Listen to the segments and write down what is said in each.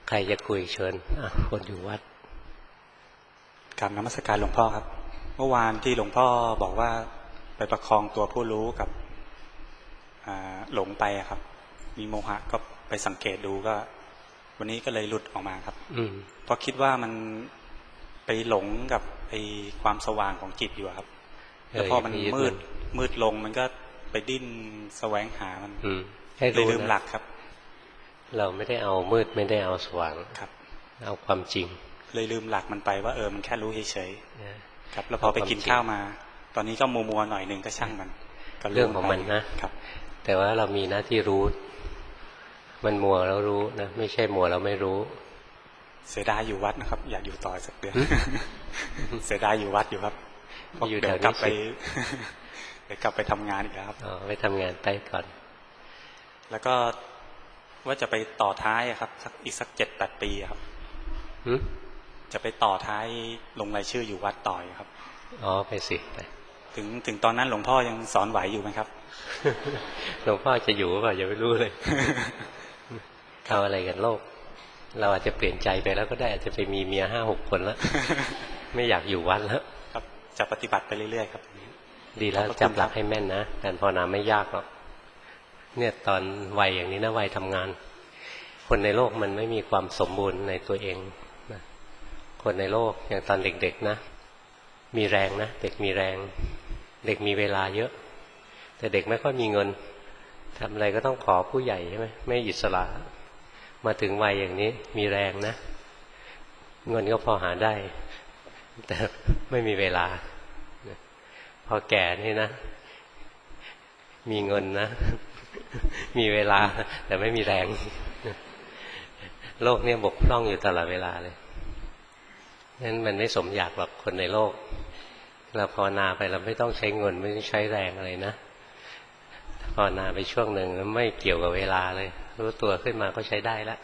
ใครจะคุยเชิญคนอยู่วัดกราบนมัสการหลวงพ่อครับเมื่อวานที่หลวงพ่อบอกว่าไปประคองตัวผู้รู้กับหลงไปครับมีโมหะก็ไปสังเกตดูก็วันนี้ก็เลยหลุดออกมาครับเพราะคิดว่ามันไปหลงกับไอ้ความสว่างของจิตอยู่ครับแล้วพอมันมืดลงมันก็ไปดิ้นแสวงหามันเลยลืมหลักครับเราไม่ได้เอามืดไม่ได้เอาสว่างครับเอาความจริงเลยลืมหลักมันไปว่ามันแค่รู้เฉยๆครับแล้วพอไปกินข้าวมาตอนนี้ก็มัวๆหน่อยนึงก็ช่างมันเรื่องของมันนะครับแต่ว่าเรามีหน้าที่รู้มันมัวแล้วรู้นะไม่ใช่มัวแล้วไม่รู้เสียดายอยู่วัดนะครับอยากอยู่ต่อสักเดือนเสียดายอยู่วัดอยู่ครับเดี๋ยวกลับไปทำงานอีกแล้วครับไปทำงานไปก่อนแล้วก็ว่าจะไปต่อท้ายครับอีกสัก7-8 ปีครับจะไปต่อท้ายลงรายชื่ออยู่วัดต่อยครับไปสิไปถึงตอนนั้นหลวงพ่อยังสอนไหวอยู่ไหมครับหลวงพ่อจะอยู่เปล่าอย่าไปรู้เลยเอาอะไรกันโลกเราอาจจะเปลี่ยนใจไปแล้วก็ได้อาจจะไปมีเมีย5-6 คนแล้วไม่อยากอยู่วัดแล้วครับจะปฏิบัติไปเรื่อยๆครับดีแล้วจับหลักให้แม่นนะการภาวนาไม่ยากหรอกเนี่ยตอนวัยอย่างนี้นะวัยทำงานคนในโลกมันไม่มีความสมบูรณ์ในตัวเองนะคนในโลกอย่างตอนเด็กๆนะมีแรงนะเด็กมีแรงเด็กมีเวลาเยอะแต่เด็กไม่ค่อยมีเงินทำอะไรก็ต้องขอผู้ใหญ่ใช่ไหมไม่อิสระมาถึงวัยอย่างนี้มีแรงนะเงินก็พอหาได้แต่ไม่มีเวลาพอแก่นี่นะมีเงินนะมีเวลาแต่ไม่มีแรงโลกเนี่ยบกพร่องอยู่ตลอดเวลาเลยงั้นมันไม่สมอยากหรอกคนในโลกเราภาวนาไปเราไม่ต้องใช้เงินไม่ต้องใช้แรงอะไรนะภาวนาไปช่วงหนึ่งไม่เกี่ยวกับเวลาเลยรู้ตัวขึ้นมาก็ใช้ได้แล้ว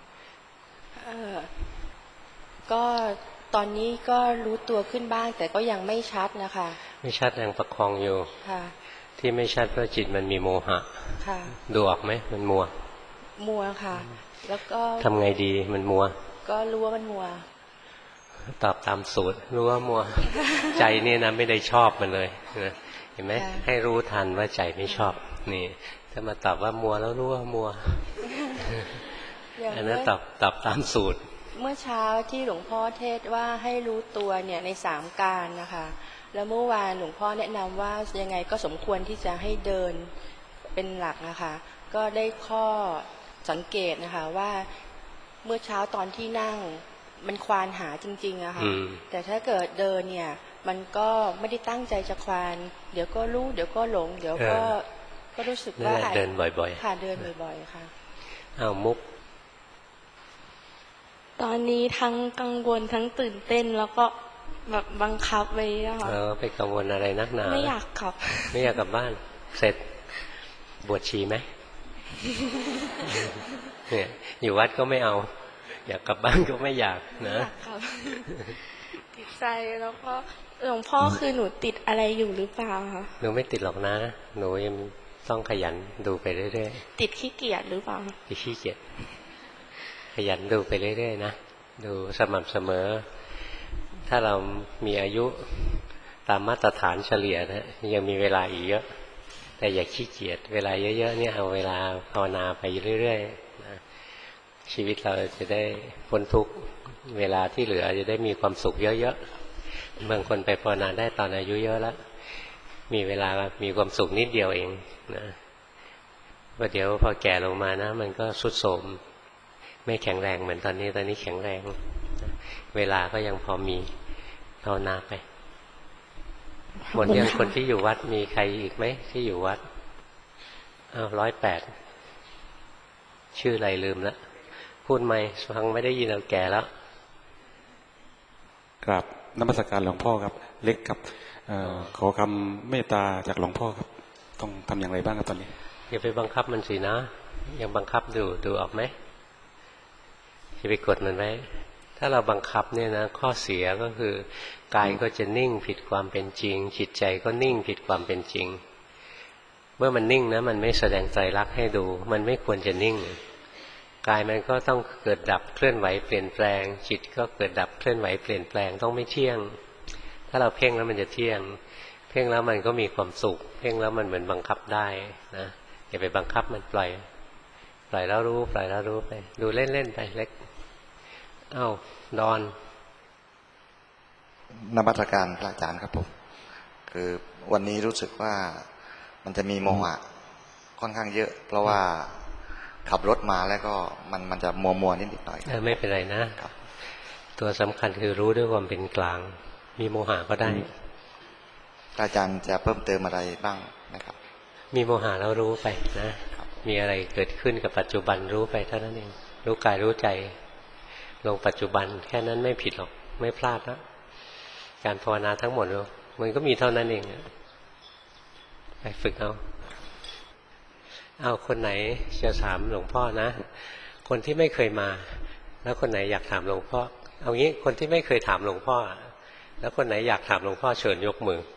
ก็ตอนนี้ก็รู้ตัวขึ้นบ้างแต่ก็ยังไม่ชัดนะคะไม่ชัดยังประคองอยู่ค่ะที่ไม่ชัดเพราะจิตมันมีโมหะค่ะดูออกไหมมันมัวค่ะแล้วก็ทำไงดีมันมัวก็รู้ว่ามันมัวตอบตามสูตรรู้ว่ามัว ใจนี่นะไม่ได้ชอบมันเลยนะเห็นไหมให้รู้ทันว่าใจไม่ชอบนี่ถ้ามาตอบว่ามัวแล้วรู้ว่ามัว อันนั้นตอบตามสูตรเมื่อเช้าที่หลวงพ่อเทศว่าให้รู้ตัวเนี่ยใน3 การนะคะแล้วเมื่อวานหลวงพ่อแนะนำว่ายังไงก็สมควรที่จะให้เดินเป็นหลักนะคะก็ได้ข้อสังเกตนะคะว่าเมื่อเช้าตอนที่นั่งมันควานหาจริงๆอะค่ะแต่ถ้าเกิดเดินเนี่ยมันก็ไม่ได้ตั้งใจจะควานเดี๋ยวก็รู้เดี๋ยวก็หลงเดี๋ยวก็รู้สึกว่าเดินบ่อยๆค่ะเดินบ่อยๆค่ะเอามุกตอนนี้ทั้งกังวลทั้งตื่นเต้นแล้วก็แบบบังคับไว้อะค่ะไปกังวลอะไรนักหนาไม่อยากกลับไม่อยากกลับบ้านเสร็จบวชชีไหมเนี่ยอยู่วัดก็ไม่เอาอยากกลับบ้านก็ไม่อยากนะติดใจแล้วก็หลวงพ่อคือหนูติดอะไรอยู่หรือเปล่าคะหนูไม่ติดหรอกนะหนูยังต้องขยันดูไปเรื่อยๆติดขี้เกียจหรือเปล่าติดขี้เกียจขยันดูไปเรื่อยๆนะดูสม่ำเสมอถ้าเรามีอายุตามมาตรฐานเฉลี่ยนะยังมีเวลาอีกเยอะแต่อย่าขี้เกียจเวลาเยอะๆเนี่ยเอาเวลาภาวนาไปเรื่อยๆนะชีวิตเราจะได้พ้นทุกข์เวลาที่เหลือจะได้มีความสุขเยอะๆบางคนไปภาวนาได้ตอนอายุเยอะแล้วมีเวลามีความสุขนิดเดียวเองนะว่าเดี๋ยวพอแก่ลงมานะมันก็ทรุดโทรมไม่แข็งแรงเหมือนตอนนี้แข็งแรงเวลาก็ยังพอมีภาวนาไปหมดยังคนที่อยู่วัดมีใครอีกไหมที่อยู่วัด108ชื่ออะไรลืมแล้วพูดไหมฟังไม่ได้ยินเราแก่แล้วกราบนมัสการหลวงพ่อครับเล็กกับขอคำเมตตาจากหลวงพ่อครับต้องทำอย่างไรบ้างครับตอนนี้อย่าไปบังคับมันสินะยังบังคับดูออกไหมอย่าไปกดมันไว้ถ้าเราบังคับเนี่ยนะข้อเสียก็คือกายก็จะนิ่งผิดความเป็นจริงจิตใจก็นิ่งผิดความเป็นจริงเมื่อมันนิ่งนะมันไม่แสดงใจรักให้ดูมันไม่ควรจะนิ่งกายมันก็ต้องเกิดดับเคลื่อนไหวเปลี่ยนแปลงจิตก็เกิดดับเคลื่อนไหวเปลี่ยนแปลงต้องไม่เที่ยงถ้าเราเพ่งแล้วมันจะเที่ยงเพ่งแล้วมันก็มีความสุขเพ่งแล้วมันเหมือนบังคับได้นะอย่าไปบังคับมันปล่อยแล้วรู้ปล่อยแล้วรู้ไปดูเล่นๆไปเล็กดอนนมัสการพระอาจารย์ครับผมคือวันนี้รู้สึกว่ามันจะมีโมหะค่อนข้างเยอะเพราะว่าขับรถมาแล้วก็มันจะมัวนิดหน่อยไม่เป็นไรนะตัวสำคัญคือรู้ด้วยความเป็นกลางมีโมหะก็ได้อาจารย์จะเพิ่มเติมอะไรบ้างไหมครับมีโมหะแล้วรู้ไปนะมีอะไรเกิดขึ้นกับปัจจุบันรู้ไปเท่านั้นเองรู้กายรู้ใจลงปัจจุบันแค่นั้นไม่ผิดหรอกไม่พลาดนะการภาวนาทั้งหมดมันก็มีเท่านั้นเองไปฝึกเอาคนไหนจะถามหลวงพ่อนะคนที่ไม่เคยมาแล้วคนไหนอยากถามหลวงพ่อเอางี้คนที่ไม่เคยถามหลวงพ่อแล้วคนไหนอยากถามหลวงพ่อเชิญยกมือ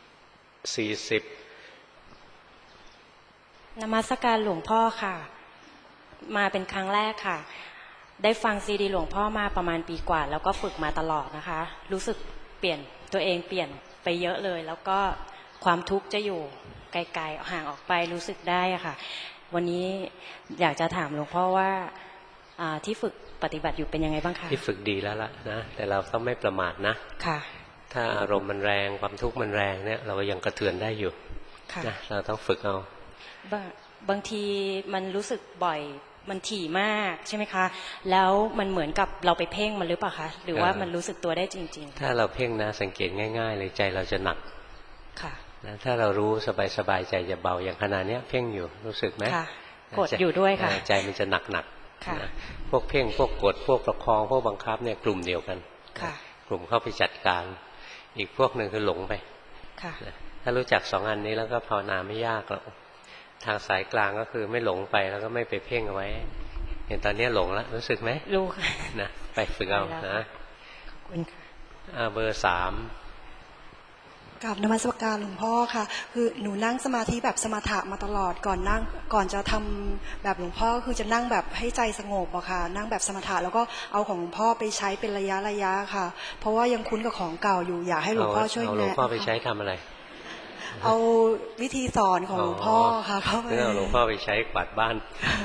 40 นมัสการหลวงพ่อค่ะมาเป็นครั้งแรกค่ะได้ฟังซีดีหลวงพ่อมาประมาณปีกว่าแล้วก็ฝึกมาตลอดนะคะรู้สึกเปลี่ยนตัวเองเปลี่ยนไปเยอะเลยแล้วก็ความทุกข์จะอยู่ไกลๆห่างออกไปรู้สึกได้ค่ะวันนี้อยากจะถามหลวงพ่อว่าที่ฝึกปฏิบัติอยู่เป็นยังไงบ้างคะที่ฝึกดีแล้วล่ะนะแต่เราต้องไม่ประมาทนะค่ะถ้าอารมณ์มันแรงความทุกข์มันแรงเนี่ยเรายังกระเทือนได้อยู่นะเราต้องฝึกเอาบางทีมันรู้สึกบ่อยมันถี่มากใช่ไหมคะแล้วมันเหมือนกับเราไปเพ่งมันหรือเปล่าคะหรือว่ามันรู้สึกตัวได้จริงๆถ้าเราเพ่งนะสังเกตง่ายๆเลยใจเราจะหนักค่ะนะถ้าเรารู้สบายๆใจจะเบาอย่างขณะนี้เพ่งอยู่รู้สึกไหมค่ะกดอยู่ด้วยค่ะใจมันจะหนักนะพวกเพ่งพวกกดพวกประคองพวกบังคับเนี่ยกลุ่มเดียวกันค่ะกลุ่มเข้าไปจัดการอีกพวกหนึ่งคือหลงไปค่ะถ้ารู้จักสองอันนี้แล้วก็ภาวนาไม่ยากหรอกทางสายกลางก็คือไม่หลงไปแล้วก็ไม่ไปเพ่งเอาไว้เห็นตอนนี้หลงแล้วรู้สึกไหมรู้ค่ะนะไปฝึกเอานะขอบคุณค่ะเบอร์3 กราบนมัสการหลวงพ่อค่ะคือหนูนั่งสมาธิแบบสมถะมาตลอดก่อนจะทำแบบหลวงพ่อคือจะนั่งแบบให้ใจสงบอะค่ะนั่งแบบสมถะแล้วก็เอาของหลวงพ่อไปใช้เป็นระยะค่ะเพราะว่ายังคุ้นกับของเก่าอยู่อยากให้หลวงพ่อช่วยแนะเอาหลวงพ่อไปใช้ทำอะไรเอาวิธีสอนของหลวงพ่อค่ะเอาหลวงพ่อไปใช้กวาดบ้าน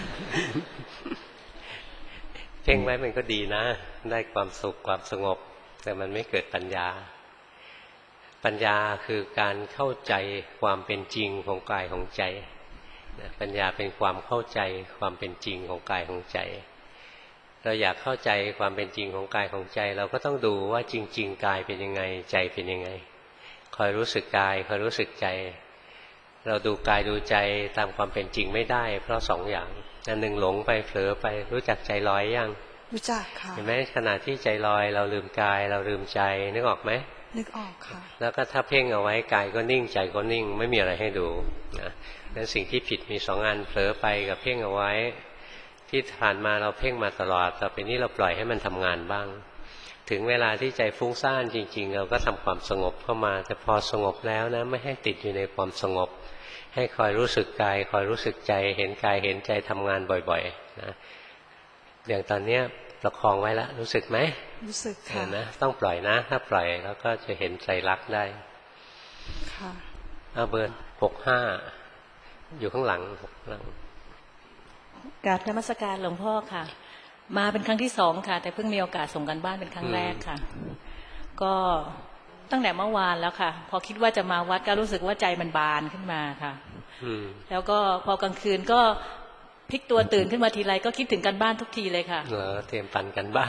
เพ่งไว้มันก็ดีนะได้ความสุขความสงบแต่มันไม่เกิดปัญญาคือการเข้าใจความเป็นจริงของกายของใจปัญญาเป็นความเข้าใจความเป็นจริงของกายของใจเราอยากเข้าใจความเป็นจริงของกายของใจเราก็ต้องดูว่าจริงๆกายเป็นยังไงใจเป็นยังไงคอยรู้สึกกายคอยรู้สึกใจเราดูกายดูใจตามความเป็นจริงไม่ได้เพราะสองอย่างอันหนึ่งหลงไปเผลอไปรู้จักใจลอยยังรู้จักค่ะเห็นไหมขณะที่ใจลอยเราลืมกายเราลืมใจนึกออกไหมนึกออกค่ะแล้วก็ถ้าเพ่งเอาไว้กายก็นิ่งใจก็นิ่งไม่มีอะไรให้ดูนะนั้นสิ่งที่ผิดมีสองอันเผลอไปกับเพ่งเอาไว้ที่ผ่านมาเราเพ่งมาตลอดต่อไปนี้เราปล่อยให้มันทำงานบ้างถึงเวลาที่ใจฟุ้งซ่านจริงๆเราก็ทำความสงบเข้ามาแต่พอสงบแล้วนะไม่ให้ติดอยู่ในความสงบให้คอยรู้สึกกายคอยรู้สึกใจเห็นกายเห็นใจทำงานบ่อยๆนะอย่างตอนเนี้ยประคองไว้แล้วรู้สึกไหมรู้สึกค่ะนะต้องปล่อยนะถ้าปล่อยแล้วก็จะเห็นใจรักได้ค่ะเอาเบอร์65อยู่ข้างหลังกราบนมัสการหลวงพ่อค่ะมาเป็นครั้งที่2ค่ะแต่เพิ่งมีโอกาสส่งกันบ้านเป็นครั้งแรกค่ะก็ตั้งแต่เมื่อวานแล้วค่ะพอคิดว่าจะมาวัดก็รู้สึกว่าใจมันบานขึ้นมาค่ะแล้วก็พอกลางคืนก็พลิกตัวตื่นขึ้นมาทีไรก็คิดถึงกันบ้านทุกทีเลยค่ะเตรียมปั่นกันบ้าน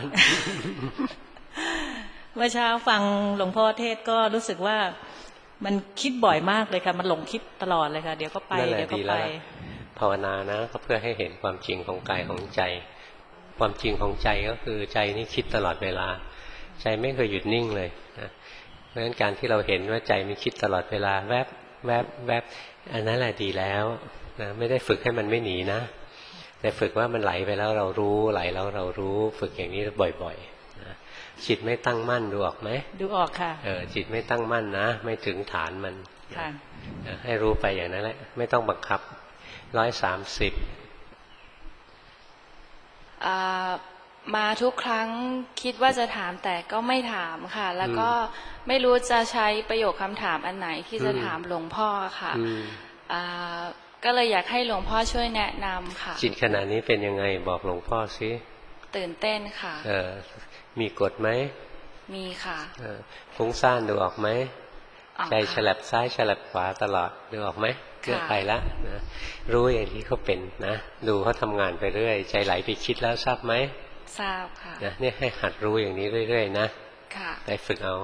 เมื่อเช้าฟังหลวงพ่อเทศก็รู้สึกว่ามันคิดบ่อยมากเลยค่ะมันหลงคิดตลอดเลยค่ะเดี๋ยวก็ไปเดี๋ยวก็ไปภาวนานะก็เพื่อให้เห็นความจริงของกายของใจความจริงของใจก็คือใจนี่คิดตลอดเวลาใจไม่เคยหยุดนิ่งเลยนะเพราะฉะนั้นการที่เราเห็นว่าใจมันคิดตลอดเวลาแวบแวบแวบอันนั้นแหละดีแล้วนะไม่ได้ฝึกให้มันไม่หนีนะแต่ฝึกว่ามันไหลไปแล้วเรารู้ไหลแล้วเรารู้ฝึกอย่างนี้บ่อยๆนะจิตไม่ตั้งมั่นดูออกไหมดูออกค่ะจิตไม่ตั้งมั่นนะไม่ถึงฐานมันให้รู้ไปอย่างนั้นแหละไม่ต้องบังคับ130 มาทุกครั้งคิดว่าจะถามแต่ก็ไม่ถามค่ะแล้วก็ไม่รู้จะใช้ประโยคคำถามอันไหนที่จะถามหลวงพ่อค่ะก็เลยอยากให้หลวงพ่อช่วยแนะนำค่ะจิตขณะนี้เป็นยังไงบอกหลวงพ่อสิตื่นเต้นค่ะมีกฎไหมมีค่ะฟุ้งซ่านดูออกไหมใจฉลับซ้ายฉลับขวาตลอดดูออกไหมเกิดไปแล้วนะรู้อย่างที่เขาเป็นนะดูเขาทำงานไปเรื่อยใจไหลไปคิดแล้วทราบไหมทราบค่ะนะเนี่ยให้หัดรู้อย่างนี้เรื่อยๆนะไปฝึกเอา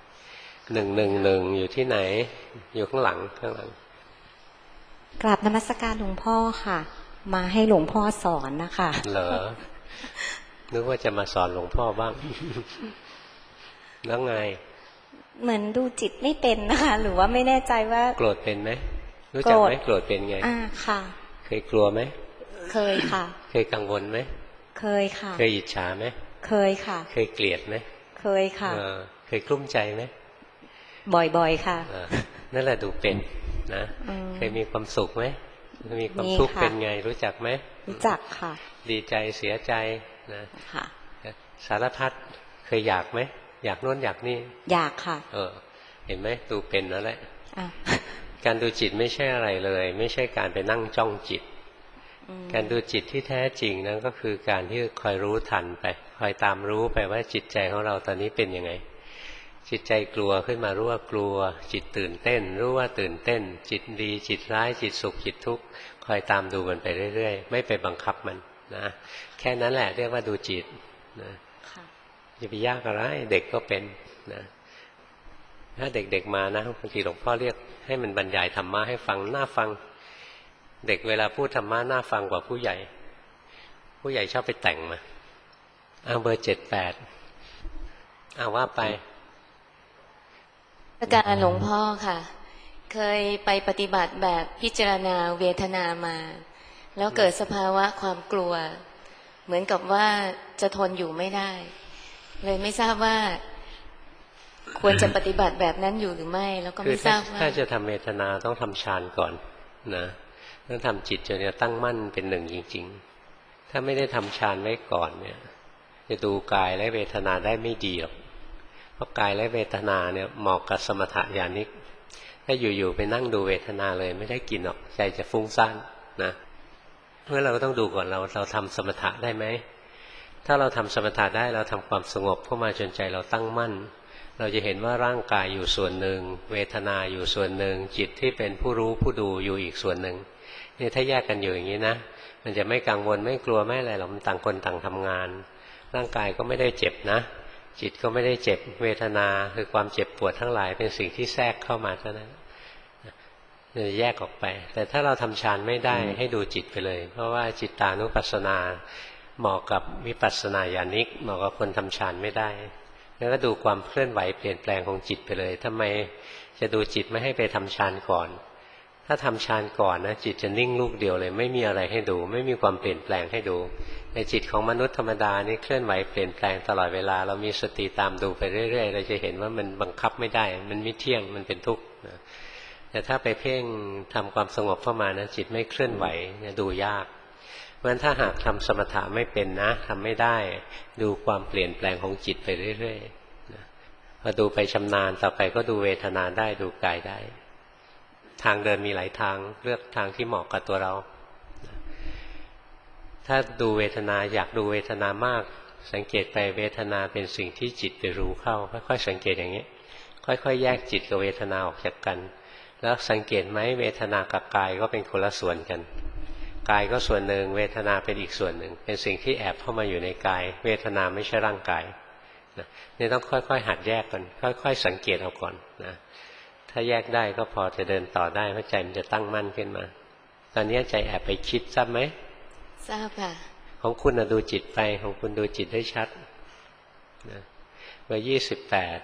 111อยู่ที่ไหนอยู่ข้างหลังกราบนมัสการหลวงพ่อค่ะมาให้หลวงพ่อสอนนะคะเหรอนึกว่าจะมาสอนหลวงพ่อบ้างแล้วไงเหมือนดูจิตไม่เป็นนะคะหรือว่าไม่แน่ใจว่าโกรธเป็นไหมรู้จักไหมโกรธเป็นไงค่ะเคยกลัวไหมเคยค่ะเคยกังวลไหมเคยค่ะเคยอิจฉาไหมเคยค่ะเคยเกลียดไหมเคยค่ะเคยกลุ้มใจไหมบ่อยๆค่ะนั่นแหละดูเป็นนะเคยมีความสุขไหมมีความทุกข์เป็นไงรู้จักไหมรู้จักค่ะดีใจเสียใจนะสารพัดเคยอยากไหมอยากโน้นอยากนี่อยากค่ะเห็นไหมดูเป็นนั่นแหละการดูจิตไม่ใช่อะไรเลยไม่ใช่การไปนั่งจ้องจิตการดูจิตที่แท้จริงนั้นก็คือการที่คอยรู้ทันไปคอยตามรู้ไปว่าจิตใจของเราตอนนี้เป็นยังไงจิตใจกลัวขึ้นมารู้ว่ากลัวจิตตื่นเต้นรู้ว่าตื่นเต้นจิตดีจิตร้ายจิตสุขจิตทุกข์คอยตามดูมันไปเรื่อยๆไม่ไปบังคับมันนะแค่นั้นแหละเรียกว่าดูจิตนะอย่าไปยากอะไรเด็กก็เป็นนะถ้าเด็กๆมานะบางทีหลวงพ่อเรียกให้มันบรรยายธรรมะให้ฟังน่าฟังเด็กเวลาพูดธรรมะน่าฟังกว่าผู้ใหญ่ผู้ใหญ่ชอบไปแต่งมาเบอร์78ว่าไปอาจารย์หลวงพ่อค่ะเคยไปปฏิบัติแบบพิจารณาเวทนามาแล้วเกิดสภาวะความกลัวเหมือนกับว่าจะทนอยู่ไม่ได้เลยไม่ทราบว่าควรจะปฏิบัติแบบนั้นอยู่หรือไม่แล้วก็ไม่ทราบว่าถ้าจะทำเวทนาต้องทำฌานก่อนนะต้องทำจิตจนจะตั้งมั่นเป็นหนึ่งจริงๆถ้าไม่ได้ทำฌานไว้ก่อนเนี่ยจะดูกายและเวทนาได้ไม่ดีหรอกเพราะกายและเวทนาเนี่ยเหมาะกับสมถะญาณิกถ้าอยู่ๆไปนั่งดูเวทนาเลยไม่ได้กินหรอกใจจะฟุ้งซ่านนะเพราะเราก็ต้องดูก่อนเราทำสมถะได้ไหมถ้าเราทำสมถะได้เราทำความสงบเข้ามาจนใจเราตั้งมั่นเราจะเห็นว่าร่างกายอยู่ส่วนหนึ่งเวทนาอยู่ส่วนหนึ่งจิตที่เป็นผู้รู้ผู้ดูอยู่อีกส่วนหนึ่งนี่ถ้าแยกกันอยู่อย่างนี้นะมันจะไม่กังวลไม่กลัวไม่อะไรหรอกมันต่างคนต่างทำงานร่างกายก็ไม่ได้เจ็บนะจิตก็ไม่ได้เจ็บเวทนาคือความเจ็บปวดทั้งหลายเป็นสิ่งที่แทรกเข้ามาเท่านั้นแยกออกไปแต่ถ้าเราทำฌานไม่ได้ให้ดูจิตไปเลยเพราะว่าจิตตานุปัสสนาเหมาะกับวิปัสสนาญาณิกเหมาะกับคนทำฌานไม่ได้แล้วก็ดูความเคลื่อนไหวเปลี่ยนแปลงของจิตไปเลยทำไมจะดูจิตไม่ให้ไปทำฌานก่อนถ้าทำฌานก่อนนะจิตจะนิ่งลูกเดียวเลยไม่มีอะไรให้ดูไม่มีความเปลี่ยนแปลงให้ดูในจิตของมนุษย์ธรรมดานี่เคลื่อนไหวเปลี่ยนแปลงตลอดเวลาเรามีสติตามดูไปเรื่อยๆเราจะเห็นว่ามันบังคับไม่ได้มันไม่เที่ยงมันเป็นทุกข์แต่ถ้าไปเพ่งทำความสงบเข้ามานะจิตไม่เคลื่อนไหวดูยากเพราะฉะนั้นถ้าหากทำสมถะไม่เป็นนะทำไม่ได้ดูความเปลี่ยนแปลงของจิตไปเรื่อยๆพอดูไปชำนาญต่อไปก็ดูเวทนาได้ดูกายได้ทางเดินมีหลายทางเลือกทางที่เหมาะกับตัวเราถ้าดูเวทนาอยากดูเวทนามากสังเกตไปเวทนาเป็นสิ่งที่จิตไปรู้เข้าค่อยๆสังเกตอย่างนี้ค่อยๆแยกจิตกับเวทนาออกจากกันแล้วสังเกตไหมเวทนากับกายก็เป็นคนละส่วนกันกายก็ส่วนหนึ่งเวทนาเป็นอีกส่วนหนึ่งเป็นสิ่งที่แอบเข้ามาอยู่ในกายเวทนาไม่ใช่ร่างกายนี่ต้องค่อยๆหัดแยกกันค่อยๆสังเกตเอาก่อนนะถ้าแยกได้ก็พอจะเดินต่อได้เพราะใจมันจะตั้งมั่นขึ้นมาตอนนี้ใจแอบไปคิดทราบไหมทราบค่ะของคุณดูจิตไปของคุณดูจิตได้ชัดนะเบอร์28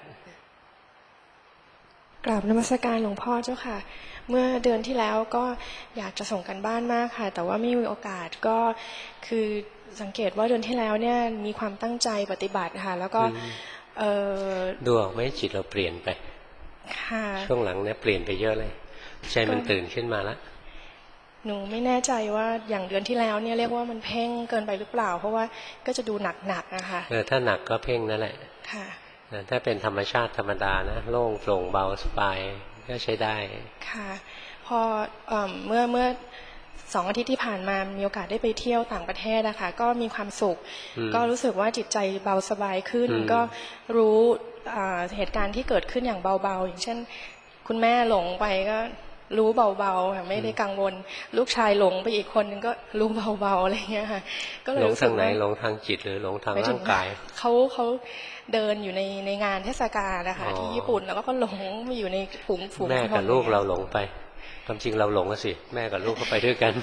กราบนมัสการหลวงพ่อเจ้าค่ะเมื่อเดือนที่แล้วก็อยากจะส่งกันบ้านมากค่ะแต่ว่าไม่มีโอกาสก็คือสังเกตว่าเดือนที่แล้วเนี่ยมีความตั้งใจปฏิบัติค่ะแล้วก็ดูออกไหมจิตเราเปลี่ยนไปช่วงหลังเนี่ยเปลี่ยนไปเยอะเลยใจมันตื่นขึ้นมาแล้วหนูไม่แน่ใจว่าอย่างเดือนที่แล้วเนี่ยเรียกว่ามันเพ่งเกินไปหรือเปล่าเพราะว่าก็จะดูหนักๆนะคะถ้าหนักก็เพ่งนั่นแหละค่ะถ้าเป็นธรรมชาติธรรมดานะโล่งโปร่งเบาสบายก็ใช้ได้ค่ะพอเมื่อ2 อาทิตย์ที่ผ่านมามีโอกาสได้ไปเที่ยวต่างประเทศนะคะก็มีความสุขก็รู้สึกว่าจิตใจเบาสบายขึ้นก็รู้เหตุการณ์ที่เกิดขึ้นอย่างเบาๆอย่างเช่นคุณแม่หลงไปก็รู้เบาๆค่ะไม่ได้กังวลลูกชายหลงไปอีกคนนึงก็รู้เบาๆอะไรเงี้ยค่ะก็เลยรู้สึกว่าหลงทางไหนหลงทางจิตหรือหลงทางร่างกายเขาเดินอยู่ในงานเทศกาลนะคะที่ญี่ปุ่นแล้วก็หลงไปอยู่ในฝูงแม่กับลูกเราหลงไปความจริงเราหลงก็สิแม่กับลูกเขาไปด้วยกัน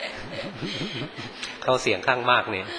เขาเสียงข้างมากเนี่ย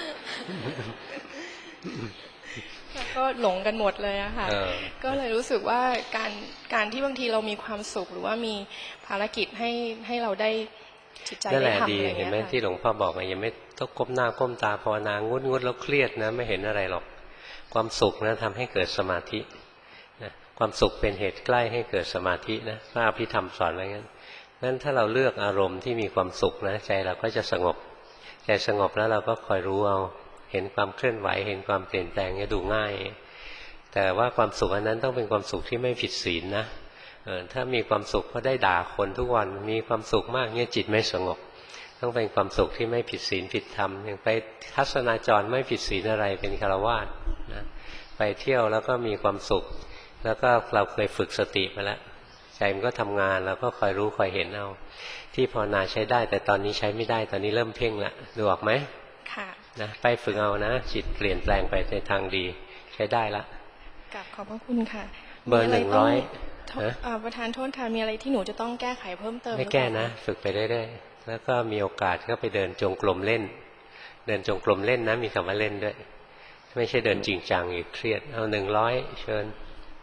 ก็หลงกันหมดเลยอะค่ะก็เลยรู้สึกว่าการที่บางทีเรามีความสุขหรือว่ามีภารกิจให้เราได้จิตใจได้ทำอะไรอย่างเงี้ยเห็นไหมที่หลวงพ่อบอกไงยังไม่ต้องก้มหน้าก้มตาภาวนางุดแล้วเครียดนะไม่เห็นอะไรหรอกความสุขนะทำให้เกิดสมาธินะความสุขเป็นเหตุใกล้ให้เกิดสมาธินะพระอภิธรรมสอนไว้งั้นนั้นถ้าเราเลือกอารมณ์ที่มีความสุขนะใจเราก็จะสงบใจสงบแล้วเราก็คอยรู้เอาเห็นความเคลื่อนไหวเห็นความเปลี่ยนแปลงเนี่ยดูง่ายแต่ว่าความสุขอันนั้นต้องเป็นความสุขที่ไม่ผิดศีลนะถ้ามีความสุขเพราะได้ด่าคนทุกวันมีความสุขมากเนี่ยจิตไม่สงบต้องเป็นความสุขที่ไม่ผิดศีลผิดธรรมอย่างไปทัศนาจรไม่ผิดศีลอะไรเป็นฆราวาสนะไปเที่ยวแล้วก็มีความสุขแล้วก็เราเคยฝึกสติมาแล้วใจมันก็ทำงานแล้วก็คอยรู้คอยเห็นเอาที่ภาวนาใช้ได้แต่ตอนนี้ใช้ไม่ได้ตอนนี้เริ่มเพ่งละดูออกไหมค่ะนะไปฝึกเอานะจิตเปลี่ยนแปลงไปในทางดีใช้ได้ละกราบขอบพระคุณค่ะเบอร์ 100ประธานโทษค่ะมีอะไรที่หนูจะต้องแก้ไขเพิ่มเติมไม่แก้นะฝึกไปเรื่อยๆแล้วก็มีโอกาสก็ไปเดินจงกรมเล่นเดินจงกรมเล่นนะมีคำว่าเล่นด้วยไม่ใช่เดินจริงจังอยู่เครียดเอา100เชิญ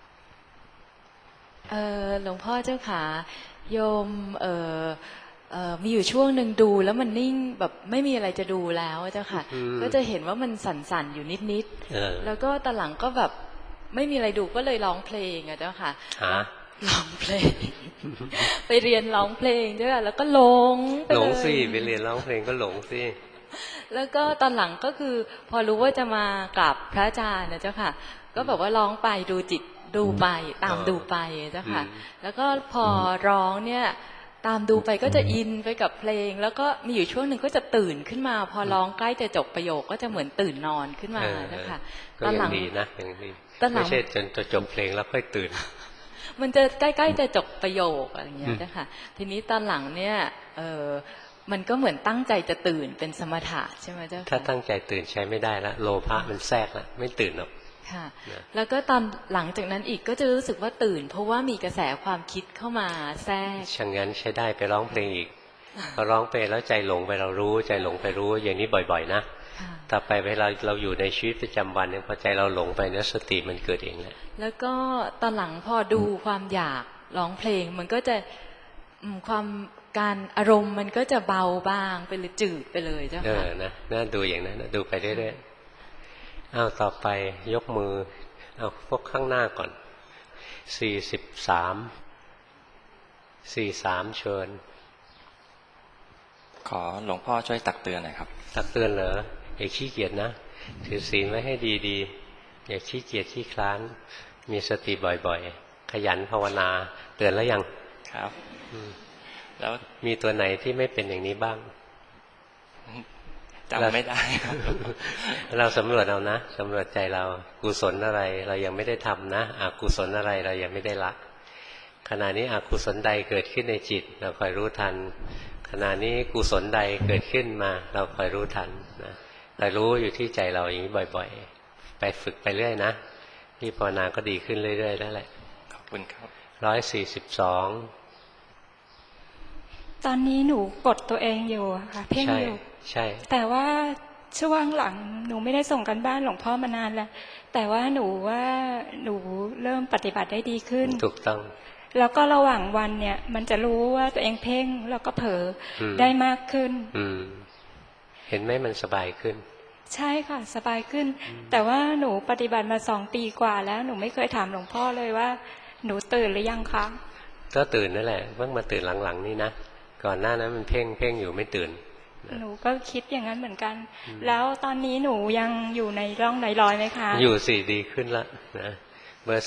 หลวงพ่อเจ้าขาโยมมีอยู่ช่วงหนึ่งดูแล้วมันนิ่งแบบไม่มีอะไรจะดูแล้วเจ้าค่ะก็จะเห็นว่ามันสั่นๆอยู่นิดๆแล้วก็ตอนหลังก็แบบไม่มีอะไรดูก็เลยร้องเพลงอะเจ้าค่ะร้องเพลงไปเรียนร้องเพลงเจ้าค่ะแล้วก็หลงสิไปเรียนร้องเพลงก็หลงสิแล้วก็ตอนหลังก็คือพอรู้ว่าจะมากราบพระอาจารย์นะเจ้าค่ะก็แบบว่าร้องไปดูจิตดูไปตามดูไปเจ้าค่ะแล้วก็พอร้องเนี่ยตามดูไปก็จะอินไปกับเพลงแล้วก็มีอยู่ช่วงหนึ่งก็จะตื่นขึ้นมาพอร้องใกล้จะจบประโยคก็จะเหมือนตื่นนอนขึ้นมาเจ้าค่ะตอนหลังดีนะอย่างนี้ไม่ใช่จนจะจบเพลงแล้วค่อยตื่นมันจะใกล้ๆจะจบประโยคอะไรอย่างเงี้ยเจ้าค่ะทีนี้ตอนหลังเนี่ยมันก็เหมือนตั้งใจจะตื่นเป็นสมถะใช่ไหมเจ้าค่ะถ้าตั้งใจตื่นใช้ไม่ได้ละโลภะมันแทรกละไม่ตื่นหรอกค่ะแล้วก็ตอนหลังจากนั้นอีกก็จะรู้สึกว่าตื่นเพราะว่ามีกระแสความคิดเข้ามาแทรกช่างงั้นใช้ได้ไปร้องเพลงอีกพอร้องไปแล้วใจหลงไปเรารู้ใจหลงไปรู้อย่างนี้บ่อยๆนะต่อไปเวลาเราอยู่ในชีวิตประจำวันเนี่ยพอใจเราหลงไปเนี่ยสติมันเกิดเองแหละแล้วก็ตอนหลังพอดูความอยากร้องเพลงมันก็จะความการอารมณ์มันก็จะเบาบ้างไปเลยจืดไปเลยเจ้าค่ะนะน่าดูอย่างนั้นดูไปเรื่อยๆเอาต่อไปยกมือเอาพวกข้างหน้าก่อน43เชิญขอหลวงพ่อช่วยตักเตือนหน่อยครับตักเตือนเหรออย่าขี้เกียจนะถือศีลไว้ให้ดีๆอย่าขี้เกียจขี้คลานมีสติบ่อยๆขยันภาวนาเตือนแล้วยังครับแล้วมีตัวไหนที่ไม่เป็นอย่างนี้บ้างจำไม่ได้เราสำรวจเอานะสำรวจใจเรากุศลอะไรเรายังไม่ได้ทำนะอกุศลอะไรเรายังไม่ได้ละขณะนี้อกุศลใดเกิดขึ้นในจิตเราคอยรู้ทันขณะนี้กุศลใดเกิดขึ้นมาเราคอยรู้ทันนะเรารู้อยู่ที่ใจเราอย่างนี้บ่อยๆไปฝึกไปเรื่อยนะที่ภาวนาก็ดีขึ้นเรื่อยๆนั่นแหละขอบคุณครับ 142 ตอนนี้หนูกดตัวเองอยู่ค่ะเพ่งอยู่ใช่แต่ว่าช่วงหลังหนูไม่ได้ส่งกันบ้านหลวงพ่อมานานแล้วแต่ว่าหนูเริ่มปฏิบัติได้ดีขึ้นถูกต้องแล้วก็ระหว่างวันเนี่ยมันจะรู้ว่าตัวเองเพ่งแล้วก็เผลอได้มากขึ้นเห็นไหมมันสบายขึ้นใช่ค่ะสบายขึ้นแต่ว่าหนูปฏิบัติมา2 ปีกว่าแล้วหนูไม่เคยถามหลวงพ่อเลยว่าหนูตื่นหรือยังคะก็ตื่นนั่นแหละเพิ่งมาตื่นหลังๆนี่นะก่อนหน้านั้นมันเพ่งอยู่ไม่ตื่นหนูก็คิดอย่างนั้นเหมือนกันแล้วตอนนี้หนูยังอยู่ในร่องลอยๆไหมคะอยู่สิดีขึ้นละนะเบอร์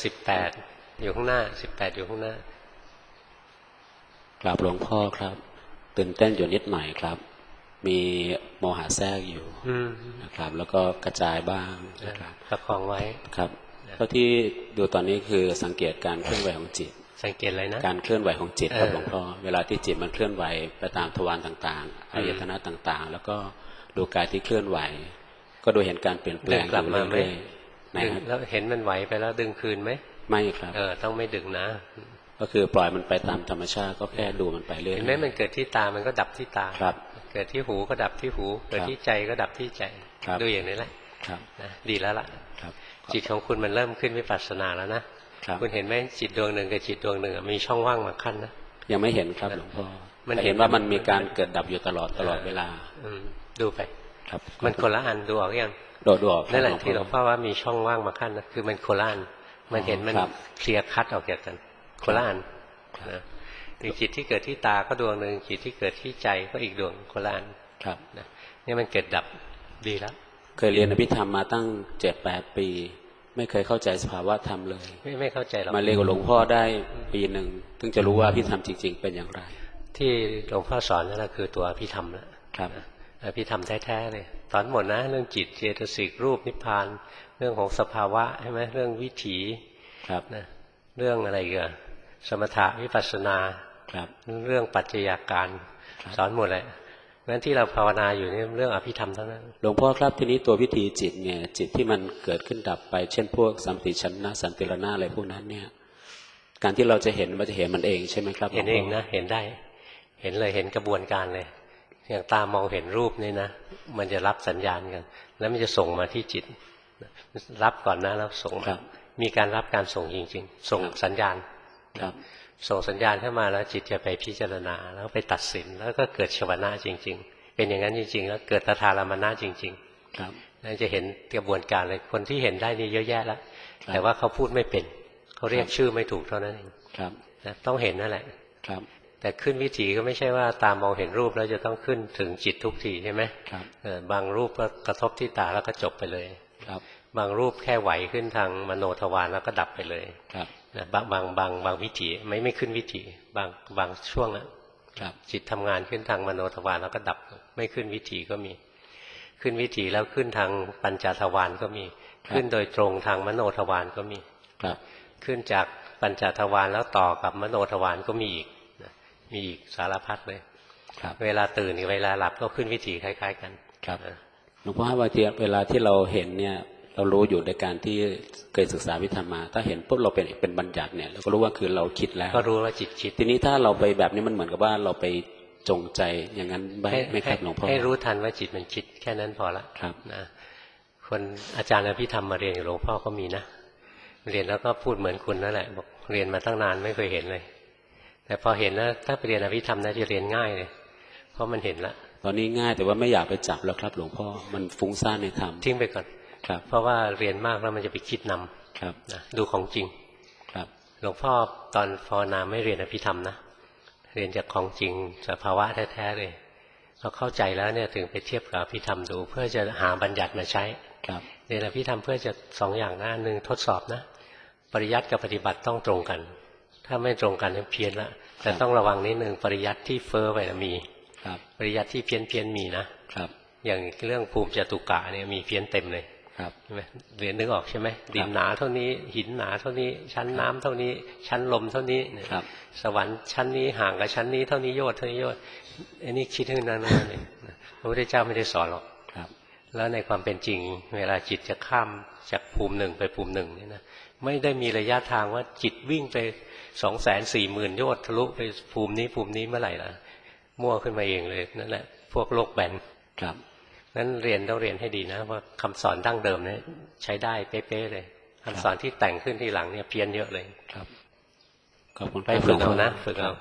18อยู่ข้างหน้า18อยู่ข้างหน้ากราบหลวงพ่อครับตื่นเต้นอยู่นิดหน่อยครับมีโมหะแทรกอยู่นะครับแล้วก็กระจายบ้างนะครับประคองไว้ครับเท่าที่ดูตอนนี้คือสังเกตการเคลื่อนไหวของจิตสังเกตอะไรนะการเคลื่อนไหวของจิตครับหลวงพ่อเวลาที่จิตมันเคลื่อนไหวไปตามทวารต่างๆอายตนะต่างๆแล้วก็ดูกายที่เคลื่อนไหวก็ดูเห็นการเปลี่ยนแปลงกลับมาไหมแล้วเห็นมันไหวไปแล้วดึงคืนไหมไม่ครับต้องไม่ดึงนะก็คือปล่อยมันไปตามธรรมชาติก็แค่ดูมันไปเรื่อยเห็นไหมมันเกิดที่ตามันก็ดับที่ตาครับเกิดที่หูก็ดับที่หูเกิดที่ใจก็ดับที่ใจดูอย่างนี้แหละนะดีแล้วล่ะจิตของคุณมันเริ่มขึ้นวิปัสสนาแล้วนะคุณเห็นไหมจิตดวงหนึ่งกับจิตดวงหนึ่งมีช่องว่างมาขั้นนะยังไม่เห็นครับหลวงพ่อมันเห็นว่ามันมีการเกิดดับอยู่ตลอดเวลาดูไปครับมันคนละอันดูออกยังดูออกนั่นแหละที่หลวงพ่อว่ามีช่องว่างมาขั้นนะคือมันคนละอันมันเห็นมันเคลียร์คัดออกจากกันคนละอันนะจิตที่เกิดที่ตาก็ดวงหนึ่งจิตที่เกิดที่ใจก็อีกดวงคนละอันครับนะนี่มันเกิดดับดีแล้วเคยเรียนอภิธรรมมาตั้ง 7-8 ปีไม่เคยเข้าใจสภาวะธรรมเลยไม่เข้าใจหรอกมาเรียนกับหลวงพ่อได้ปีหนึ่งถึงจะรู้ว่าอภิธรรมจริงๆเป็นอย่างไรที่หลวงพ่อสอนนั่นแหละคือตัวอภิธรรมแล้วครับอภิธรรมแท้ๆเลยสอนหมดนะเรื่องจิตเจตสิกรูปนิพพานเรื่องของสภาวะใช่ไหมเรื่องวิถีครับนะเรื่องอะไรเกี่ยวสมถะวิปัสสนาครับเรื่องปัจจัยการสอนหมดเลยงั้นที่เราภาวนาอยู่นี่เรื่องอภิธรรมทั้งนั้นหลวงพ่อครับทีนี้ตัววิถีจิตเนี่ยจิตที่มันเกิดขึ้นดับไปเช่นพวกสัมปติชนะสันติรณะอะไรพวกนั้นเนี่ยการที่เราจะเห็นมันจะเห็นมันเองใช่ไหมครับเห็นเองนะเห็นได้เห็นเลยเห็นกระบวนการเลยอย่างตามองเห็นรูปนี่นะมันจะรับสัญญาณกันแล้วมันจะส่งมาที่จิตรับก่อนนะแล้วส่งมามีการรับการส่งจริงๆส่งสัญญาณส่งสัญญาณเข้ามาแล้วจิตจะไปพิจารณาแล้วไปตัดสินแล้วก็เกิดชวนะจริงๆเป็นอย่างนั้นจริงๆแล้วเกิดตถารมนะจริงๆครับนั่นจะเห็นกระบวนการเลยคนที่เห็นได้นี่เยอะแยะแล้วแต่ว่าเขาพูดไม่เป็นเขาเรียกชื่อไม่ถูกเท่านั้นเองนะต้องเห็นนั่นแหละครับแต่ขึ้นวิถีก็ไม่ใช่ว่าตามองเห็นรูปแล้วจะต้องขึ้นถึงจิตทุกทีใช่ไหมบางรูปก็กระทบที่ตาแล้วก็จบไปเลยบางรูปแค่ไหวขึ้นทางมโนทวารแล้วก็ดับไปเลยนะบางวิถีไม่ขึ้นวิถีบางช่วงนะจิตทำงานขึ้นทางมโนทวารแล้วก็ดับไม่ขึ้นวิถีก็มีขึ้นวิถีแล้วขึ้นทางปัญจทวารก็มีขึ้นโดยตรงทางมโนทวารก็มีขึ้นจากปัญจทวารแล้วต่อกับมโนทวารก็มีอีกมีอีกสารพัดเลยเวลาตื่นกับเวลาหลับก็ขึ้นวิถีคล้ายๆกันหลวงพ่อว่าเวลาที่เราเห็นเนี่ยเรารู้อยู่ในการที่เคยศึกษาวิธรรมมาถ้าเห็นปุ๊บเราเป็นบัญญัติเนี่ยเราก็รู้ว่าคือเราคิดแล้วก็รู้ว่าจิตคิดทีนี้ถ้าเราไปแบบนี้มันเหมือนกับว่าเราไปจงใจอย่างนั้นไม่ครับหลวงพ่อให้รู้ทันว่าจิตมันคิดแค่นั้นพอละครับนะคนอาจารย์อภิธรรมมาเรียนกับหลวงพ่อก็มีนะเรียนแล้วก็พูดเหมือนคุณนั่นแหละบอกเรียนมาตั้งนานไม่เคยเห็นเลยแต่พอเห็นแล้วถ้าไปเรียนอภิธรรมน่าจะเรียนง่ายเลยเพราะมันเห็นละตอนนี้ง่ายแต่ว่าไม่อยากไปจับแล้วครับหลวงพ่อมันฟุ้งซ่านในธรรมทิ้งไปก่อนครับเพราะว่าเรียนมากแล้วมันจะไปคิดนำครับนะดูของจริงครับหลวงพ่อตอนภาวนาไม่เรียนอภิธรรมนะเรียนจากของจริงสภาวะแท้ๆเลยเราเข้าใจแล้วเนี่ยถึงไปเทียบกับอภิธรรมดูเพื่อจะหาบัญญัติมาใช้ครับเรียนอภิธรรมเพื่อจะ2 อย่างนะหนึ่งทดสอบนะปริยัติกับปฏิบัติต้องตรงกันถ้าไม่ตรงกันจะเพี้ยนละแต่ต้องระวังนิดนึงปริยัติที่เฟ้อไปนะมีปริยัติที่เพี้ยนมีนะครับอย่างเรื่องภูมิจตุกะเนี่ยมีเพี้ยนเต็มเลยใช่ไหมเรียนนึกออกใช่ไหมดินหนาเท่านี้หินหนาเท่านี้ชั้นน้ำเท่านี้ชั้นลมเท่านี้สวรรค์ชั้นนี้ห่างกับชั้นนี้เท่านี้โยชน์เท่านี้โยชน์อันนี้คิดขึ้นนั่นเองพระพุทธเจ้าไม่ได้สอนหรอกแล้วในความเป็นจริงเวลาจิตจะข้ามจากภูมิหนึ่งไปภูมิหนึ่งนี่นะไม่ได้มีระยะทางว่าจิตวิ่งไป240,000 โยชน์ทะลุไปภูมินี้เมื่อไหร่ล่ะมั่วขึ้นมาเองเลยนั่นแหละพวกโลกแบนครับนั้นเรียนต้องเรียนให้ดีนะว่าคำสอนดั้งเดิมเนี่ยใช้ได้เป๊ะๆเลยคำสอนที่แต่งขึ้นทีหลังเนี่ยเพี้ยนเยอะเลยครับขอบคุณไปฝึกเอานะฝึกเอา